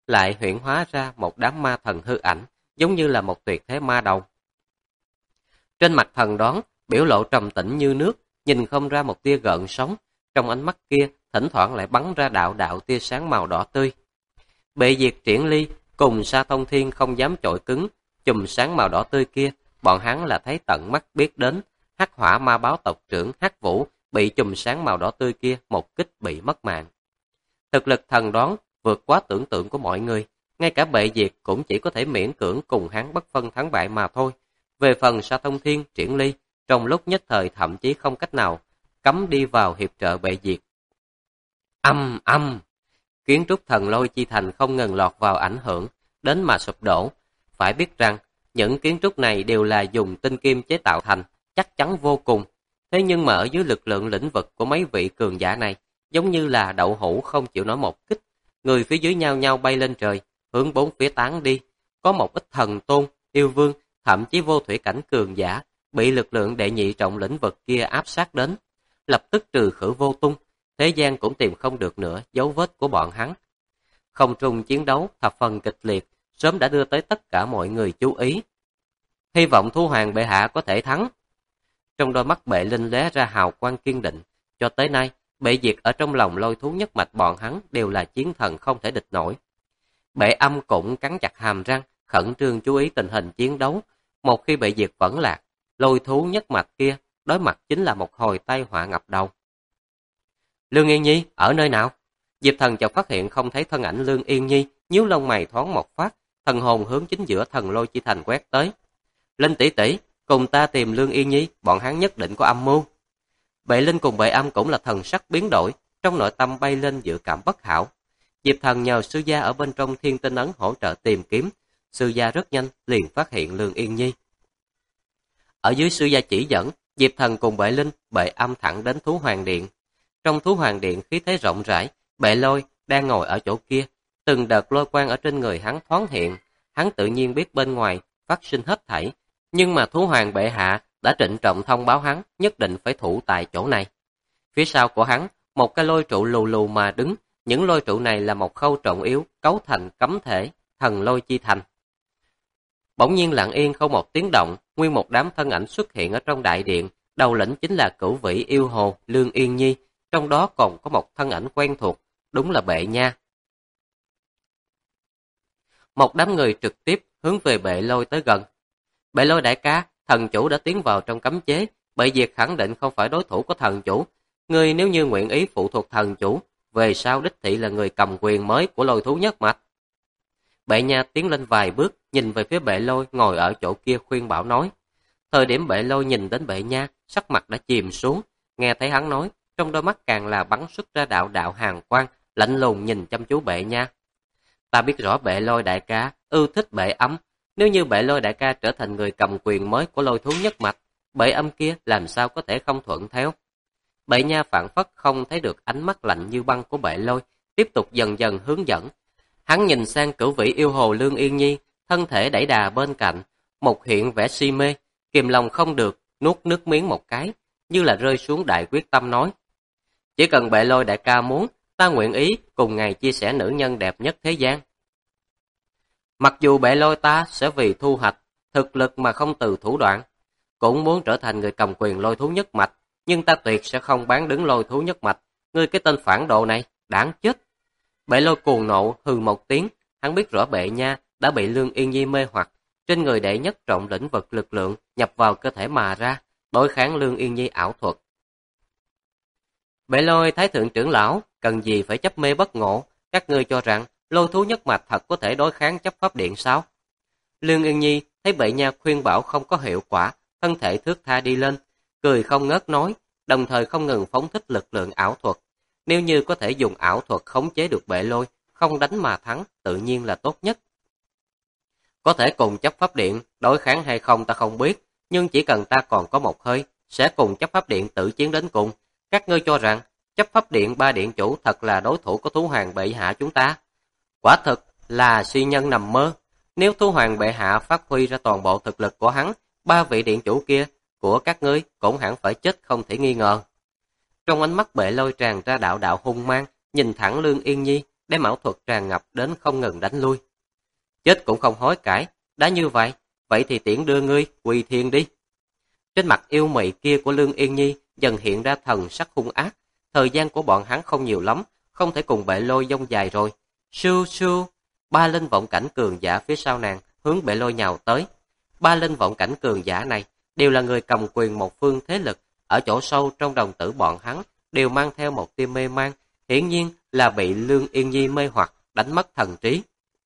lại huyễn hóa ra một đám ma thần hư ảnh, giống như là một tuyệt thế ma đầu. Trên mặt thần đoán, biểu lộ trầm tĩnh như nước, nhìn không ra một tia gợn sóng, trong ánh mắt kia thỉnh thoảng lại bắn ra đạo đạo tia sáng màu đỏ tươi. Bệ diệt Triển Ly cùng Sa Thông Thiên không dám chọi cứng, chùm sáng màu đỏ tươi kia, bọn hắn là thấy tận mắt biết đến. Hắc Hỏa Ma Báo tộc trưởng Hắc Vũ bị chùm sáng màu đỏ tươi kia một kích bị mất mạng. Thực lực thần đoán vượt quá tưởng tượng của mọi người, ngay cả Bệ diệt cũng chỉ có thể miễn cưỡng cùng hắn bất phân thắng bại mà thôi. Về phần Sa Thông Thiên, Triển Ly, trong lúc nhất thời thậm chí không cách nào cấm đi vào hiệp trợ Bệ diệt. Âm âm, kiến trúc thần lôi chi thành không ngừng lọt vào ảnh hưởng, đến mà sụp đổ. Phải biết rằng, những kiến trúc này đều là dùng tinh kim chế tạo thành, chắc chắn vô cùng. Thế nhưng mà ở dưới lực lượng lĩnh vực của mấy vị cường giả này, giống như là đậu hũ không chịu nổi một kích. Người phía dưới nhao nhao bay lên trời, hướng bốn phía tán đi. Có một ít thần tôn, yêu vương, thậm chí vô thủy cảnh cường giả, bị lực lượng đệ nhị trọng lĩnh vực kia áp sát đến. Lập tức trừ khử vô tung, thế gian cũng tìm không được nữa dấu vết của bọn hắn. Không trung chiến đấu thập phần kịch liệt, sớm đã đưa tới tất cả mọi người chú ý. Hy vọng Thú Hoàng bệ hạ có thể thắng. Trong đôi mắt Bệ Linh lóe ra hào quang kiên định, cho tới nay, Bệ diệt ở trong lòng Lôi Thú nhất mạch bọn hắn đều là chiến thần không thể địch nổi. Bệ Âm cũng cắn chặt hàm răng, khẩn trương chú ý tình hình chiến đấu. Một khi Bệ diệt vẫn lạc, Lôi Thú nhất mạch kia đối mặt chính là một hồi tai họa ngập đầu. Lương Yên Nhi ở nơi nào? Diệp Thần chợt phát hiện không thấy thân ảnh Lương Yên Nhi, nhíu lông mày thoáng một phát, thần hồn hướng chính giữa thần lôi chi thành quét tới. Linh tỷ tỷ, cùng ta tìm Lương Yên Nhi, bọn hắn nhất định có âm mưu. Bệ Linh cùng Bệ Âm cũng là thần sắc biến đổi, trong nội tâm bay lên dự cảm bất hảo. Diệp Thần nhờ sư gia ở bên trong Thiên Tinh Ấn hỗ trợ tìm kiếm, sư gia rất nhanh liền phát hiện Lương Yên Nhi. Ở dưới sư gia chỉ dẫn, Diệp Thần cùng Bệ Linh, Bệ Âm thẳng đến Thú Hoàng Điện. Trong Thú Hoàng Điện khí thế rộng rãi, Bệ Lôi đang ngồi ở chỗ kia, từng đợt lôi quang ở trên người hắn thoáng hiện, hắn tự nhiên biết bên ngoài phát sinh hết thảy, nhưng mà Thú Hoàng bệ hạ đã trịnh trọng thông báo hắn nhất định phải thủ tại chỗ này. Phía sau của hắn, một cái lôi trụ lù lù mà đứng, những lôi trụ này là một khâu trọng yếu cấu thành cấm thể, thần lôi chi thành. Bỗng nhiên lặng yên không một tiếng động, nguyên một đám thân ảnh xuất hiện ở trong đại điện, đầu lĩnh chính là Cửu Vĩ yêu hồ Lương Yên Nhi, trong đó còn có một thân ảnh quen thuộc, đúng là Bệ Nha. Một đám người trực tiếp hướng về Bệ Lôi tới gần. Bệ Lôi đại ca, thần chủ đã tiến vào trong cấm chế, Bệ diệt khẳng định không phải đối thủ của thần chủ. Người nếu như nguyện ý phụ thuộc thần chủ, về sau đích thị là người cầm quyền mới của Lôi Thú nhất mạch. Bệ Nha tiến lên vài bước, nhìn về phía Bệ Lôi ngồi ở chỗ kia khuyên bảo nói. Thời điểm Bệ Lôi nhìn đến Bệ Nha, sắc mặt đã chìm xuống, nghe thấy hắn nói, trong đôi mắt càng là bắn xuất ra đạo đạo hàn quang, lạnh lùng nhìn chăm chú Bệ Nha. Ta biết rõ Bệ Lôi đại ca ưa thích Bệ Âm, nếu như Bệ Lôi đại ca trở thành người cầm quyền mới của Lôi Thú nhất mạch, Bệ Âm kia làm sao có thể không thuận theo. Bệ Nha phản phất không thấy được ánh mắt lạnh như băng của Bệ Lôi, tiếp tục dần dần hướng dẫn. Hắn nhìn sang Cửu Vĩ yêu hồ Lương Yên Nhi, thân thể đẩy đà bên cạnh, một hiện vẻ si mê, kìm lòng không được, nuốt nước miếng một cái, như là rơi xuống đại quyết tâm nói. Chỉ cần Bệ Lôi đại ca muốn, ta nguyện ý cùng ngài chia sẻ nữ nhân đẹp nhất thế gian. Mặc dù Bệ Lôi ta sẽ vì thu hoạch thực lực mà không từ thủ đoạn, cũng muốn trở thành người cầm quyền Lôi Thú nhất mạch, nhưng ta tuyệt sẽ không bán đứng Lôi Thú nhất mạch. Ngươi cái tên phản đồ này, đáng chết. Bệ Lôi cuồng nộ hừ một tiếng, hắn biết rõ Bệ Nha đã bị Lương Yên Nhi mê hoặc, trên người đệ nhất trọng lĩnh vực lực lượng nhập vào cơ thể mà ra, đối kháng Lương Yên Nhi ảo thuật. Bệ Lôi Thái thượng trưởng lão, cần gì phải chấp mê bất ngộ, các ngươi cho rằng Lôi Thú nhất mạch thật có thể đối kháng chấp pháp điện sao? Lương Yên Nhi thấy Bệ Nha khuyên bảo không có hiệu quả, thân thể thướt tha đi lên, cười không ngớt nói, đồng thời không ngừng phóng thích lực lượng ảo thuật. Nếu như có thể dùng ảo thuật khống chế được Bệ Lôi, không đánh mà thắng, tự nhiên là tốt nhất. Có thể cùng chấp pháp điện đối kháng hay không ta không biết, nhưng chỉ cần ta còn có một hơi, sẽ cùng chấp pháp điện tự chiến đến cùng. Các ngươi cho rằng chấp pháp điện ba điện chủ thật là đối thủ của Thú Hoàng bệ hạ chúng ta? Quả thực là suy nhân nằm mơ. Nếu Thú Hoàng bệ hạ phát huy ra toàn bộ thực lực của hắn, ba vị điện chủ kia của các ngươi cũng hẳn phải chết không thể nghi ngờ. Trong ánh mắt Bệ Lôi tràn ra đạo đạo hung mang, nhìn thẳng Lương Yên Nhi, đem ảo thuật tràn ngập đến không ngừng đánh lui. Chết cũng không hối cải, đã như vậy thì tiễn đưa ngươi quỳ thiên đi. Trên mặt yêu mị kia của Lương Yên Nhi dần hiện ra thần sắc hung ác. Thời gian của bọn hắn không nhiều lắm, không thể cùng Bệ Lôi dông dài rồi. Sưu sưu, ba linh vọng cảnh cường giả phía sau nàng hướng Bệ Lôi nhào tới. Ba linh vọng cảnh cường giả này đều là người cầm quyền một phương thế lực, ở chỗ sâu trong đồng tử bọn hắn đều mang theo một tia mê man, hiển nhiên là bị Lương Yên Nhi mê hoặc, đánh mất thần trí.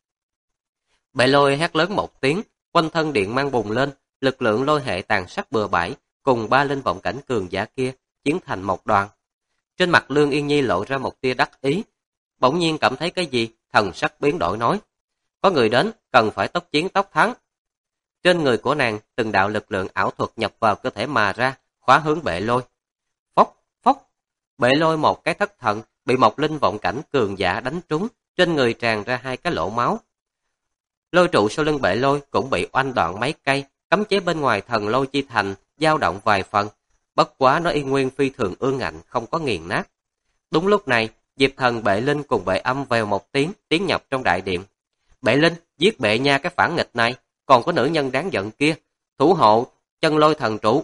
Bệ Lôi hét lớn một tiếng, quanh thân điện mang bùng lên, lực lượng lôi hệ tàn sát bừa bãi, cùng ba linh vọng cảnh cường giả kia chiến thành một đoàn. Trên mặt Lương Yên Nhi lộ ra một tia đắc ý, bỗng nhiên cảm thấy cái gì, thần sắc biến đổi nói: có người đến, cần phải tốc chiến tốc thắng. Trên người của nàng, từng đạo lực lượng ảo thuật nhập vào cơ thể mà ra, khóa hướng Bệ Lôi. Phốc, phốc, Bệ Lôi một cái thất thần, bị một linh vọng cảnh cường giả đánh trúng, trên người tràn ra hai cái lỗ máu. Lôi trụ sau lưng Bệ Lôi cũng bị oanh đoạn mấy cây, cấm chế bên ngoài thần lôi chi thành dao động vài phần, bất quá nó y nguyên phi thường ương ngạnh, không có nghiền nát. Đúng lúc này, Diệp Thần, Bệ Linh cùng Bệ Âm vèo một tiếng tiến nhập trong đại điện. Bệ Linh, giết Bệ Nha cái phản nghịch này, còn có nữ nhân đáng giận kia, thủ hộ chân lôi thần trụ.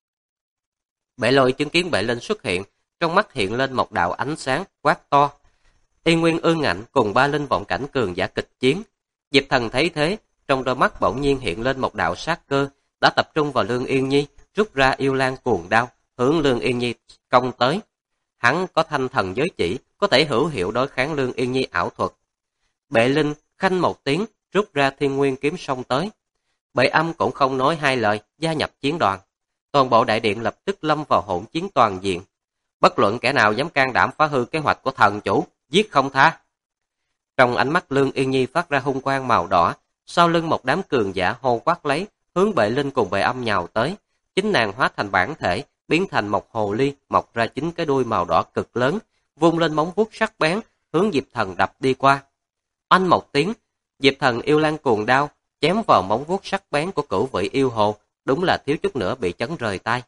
Bệ Lôi chứng kiến Bệ Linh xuất hiện, trong mắt hiện lên một đạo ánh sáng quát to. Y nguyên ương ngạnh cùng ba linh vọng cảnh cường giả kịch chiến. Diệp Thần thấy thế, trong đôi mắt bỗng nhiên hiện lên một đạo sát cơ, đã tập trung vào Lương Yên Nhi, rút ra yêu lan cuồng đao, hướng Lương Yên Nhi công tới. Hắn có thanh thần giới chỉ, có thể hữu hiệu đối kháng Lương Yên Nhi ảo thuật. Bệ Linh khanh một tiếng, rút ra thiên nguyên kiếm xông tới. Bệ Âm cũng không nói hai lời, gia nhập chiến đoàn. Toàn bộ đại điện lập tức lâm vào hỗn chiến toàn diện. Bất luận kẻ nào dám can đảm phá hư kế hoạch của thần chủ, giết không tha. Trong ánh mắt Lương Yên Nhi phát ra hung quang màu đỏ, sau lưng một đám cường giả hô quát lấy, hướng Bệ Linh cùng Bệ Âm nhào tới. Chính nàng hóa thành bản thể, biến thành một hồ ly, mọc ra 9 cái đuôi màu đỏ cực lớn, vung lên móng vuốt sắc bén, hướng Diệp Thần đập đi qua. Oanh một tiếng, Diệp Thần yêu lan cuồng đao, chém vào móng vuốt sắc bén của Cửu Vị yêu hồ, đúng là thiếu chút nữa bị chấn rời tay.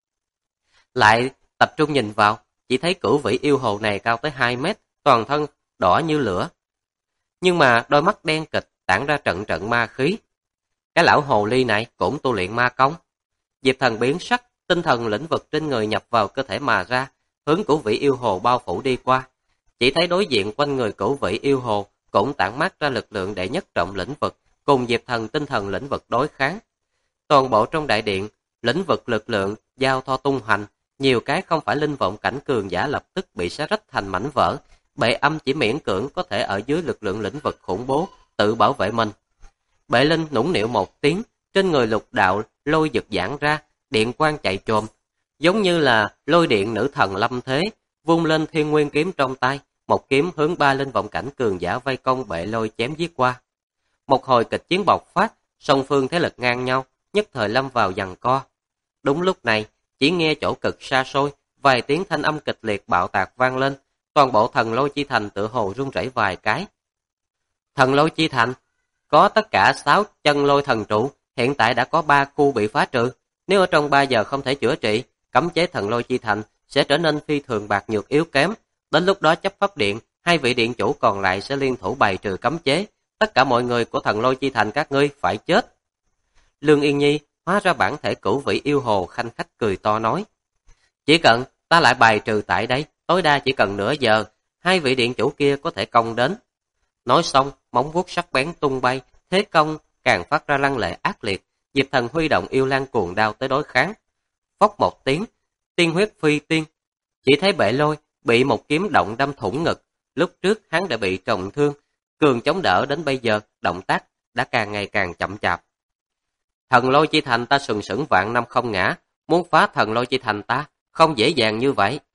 Lại tập trung nhìn vào, chỉ thấy Cửu Vị yêu hồ này cao tới 2 mét, toàn thân đỏ như lửa. Nhưng mà đôi mắt đen kịch tản ra trận trận ma khí. Cái lão hồ ly này cũng tu luyện ma công. Diệp Thần biến sắc, tinh thần lĩnh vực trên người nhập vào cơ thể mà ra, hướng Cửu Vị yêu hồ bao phủ đi qua. Chỉ thấy đối diện quanh người Cửu Vị yêu hồ cũng tản mát ra lực lượng đệ nhất trọng lĩnh vực, cùng Diệp Thần tinh thần lĩnh vực đối kháng. Toàn bộ trong đại điện, lĩnh vực lực lượng giao thoa tung hoành, nhiều cái không phải linh vọng cảnh cường giả lập tức bị xé rách thành mảnh vỡ. Bệ Âm chỉ miễn cưỡng có thể ở dưới lực lượng lĩnh vực khủng bố tự bảo vệ mình. Bệ Linh nũng nịu một tiếng, trên người lục đạo lôi giật giãn ra, điện quang chạy trồm, giống như là lôi điện nữ thần lâm thế, vung lên thiên nguyên kiếm trong tay, một kiếm hướng ba linh vọng cảnh cường giả vây công Bệ Lôi chém giết qua. Một hồi kịch chiến bộc phát, song phương thế lực ngang nhau, nhất thời lâm vào giằng co. Đúng lúc này, chỉ nghe chỗ cực xa xôi, vài tiếng thanh âm kịch liệt bạo tạc vang lên, toàn bộ thần lôi chi thành tựa hồ rung rẩy vài cái. Thần lôi chi thành có tất cả 6 chân lôi thần trụ, hiện tại đã có 3 khu bị phá trừ. Nếu ở trong 3 giờ không thể chữa trị, cấm chế thần lôi chi thành sẽ trở nên phi thường bạc nhược yếu kém. Đến lúc đó chấp pháp điện, 2 vị điện chủ còn lại sẽ liên thủ bày trừ cấm chế. Tất cả mọi người của thần lôi chi thành các ngươi phải chết. Lương Yên Nhi hóa ra bản thể Cửu Vị yêu hồ khanh khách cười to nói. Chỉ cần ta lại bài trừ tại đây, tối đa chỉ cần nửa giờ, 2 vị điện chủ kia có thể công đến. Nói xong, móng vuốt sắc bén tung bay, thế công càng phát ra lăng lệ ác liệt. Diệp Thần huy động yêu lan cuồng đao tới đối kháng. Phốc một tiếng, tiên huyết phi tiên. Chỉ thấy Bệ Lôi bị một kiếm động đâm thủng ngực. Lúc trước hắn đã bị trọng thương, cường chống đỡ đến bây giờ, động tác đã càng ngày càng chậm chạp. Thần lôi chi thành ta sừng sững vạn năm không ngã, muốn phá thần lôi chi thành ta không dễ dàng như vậy.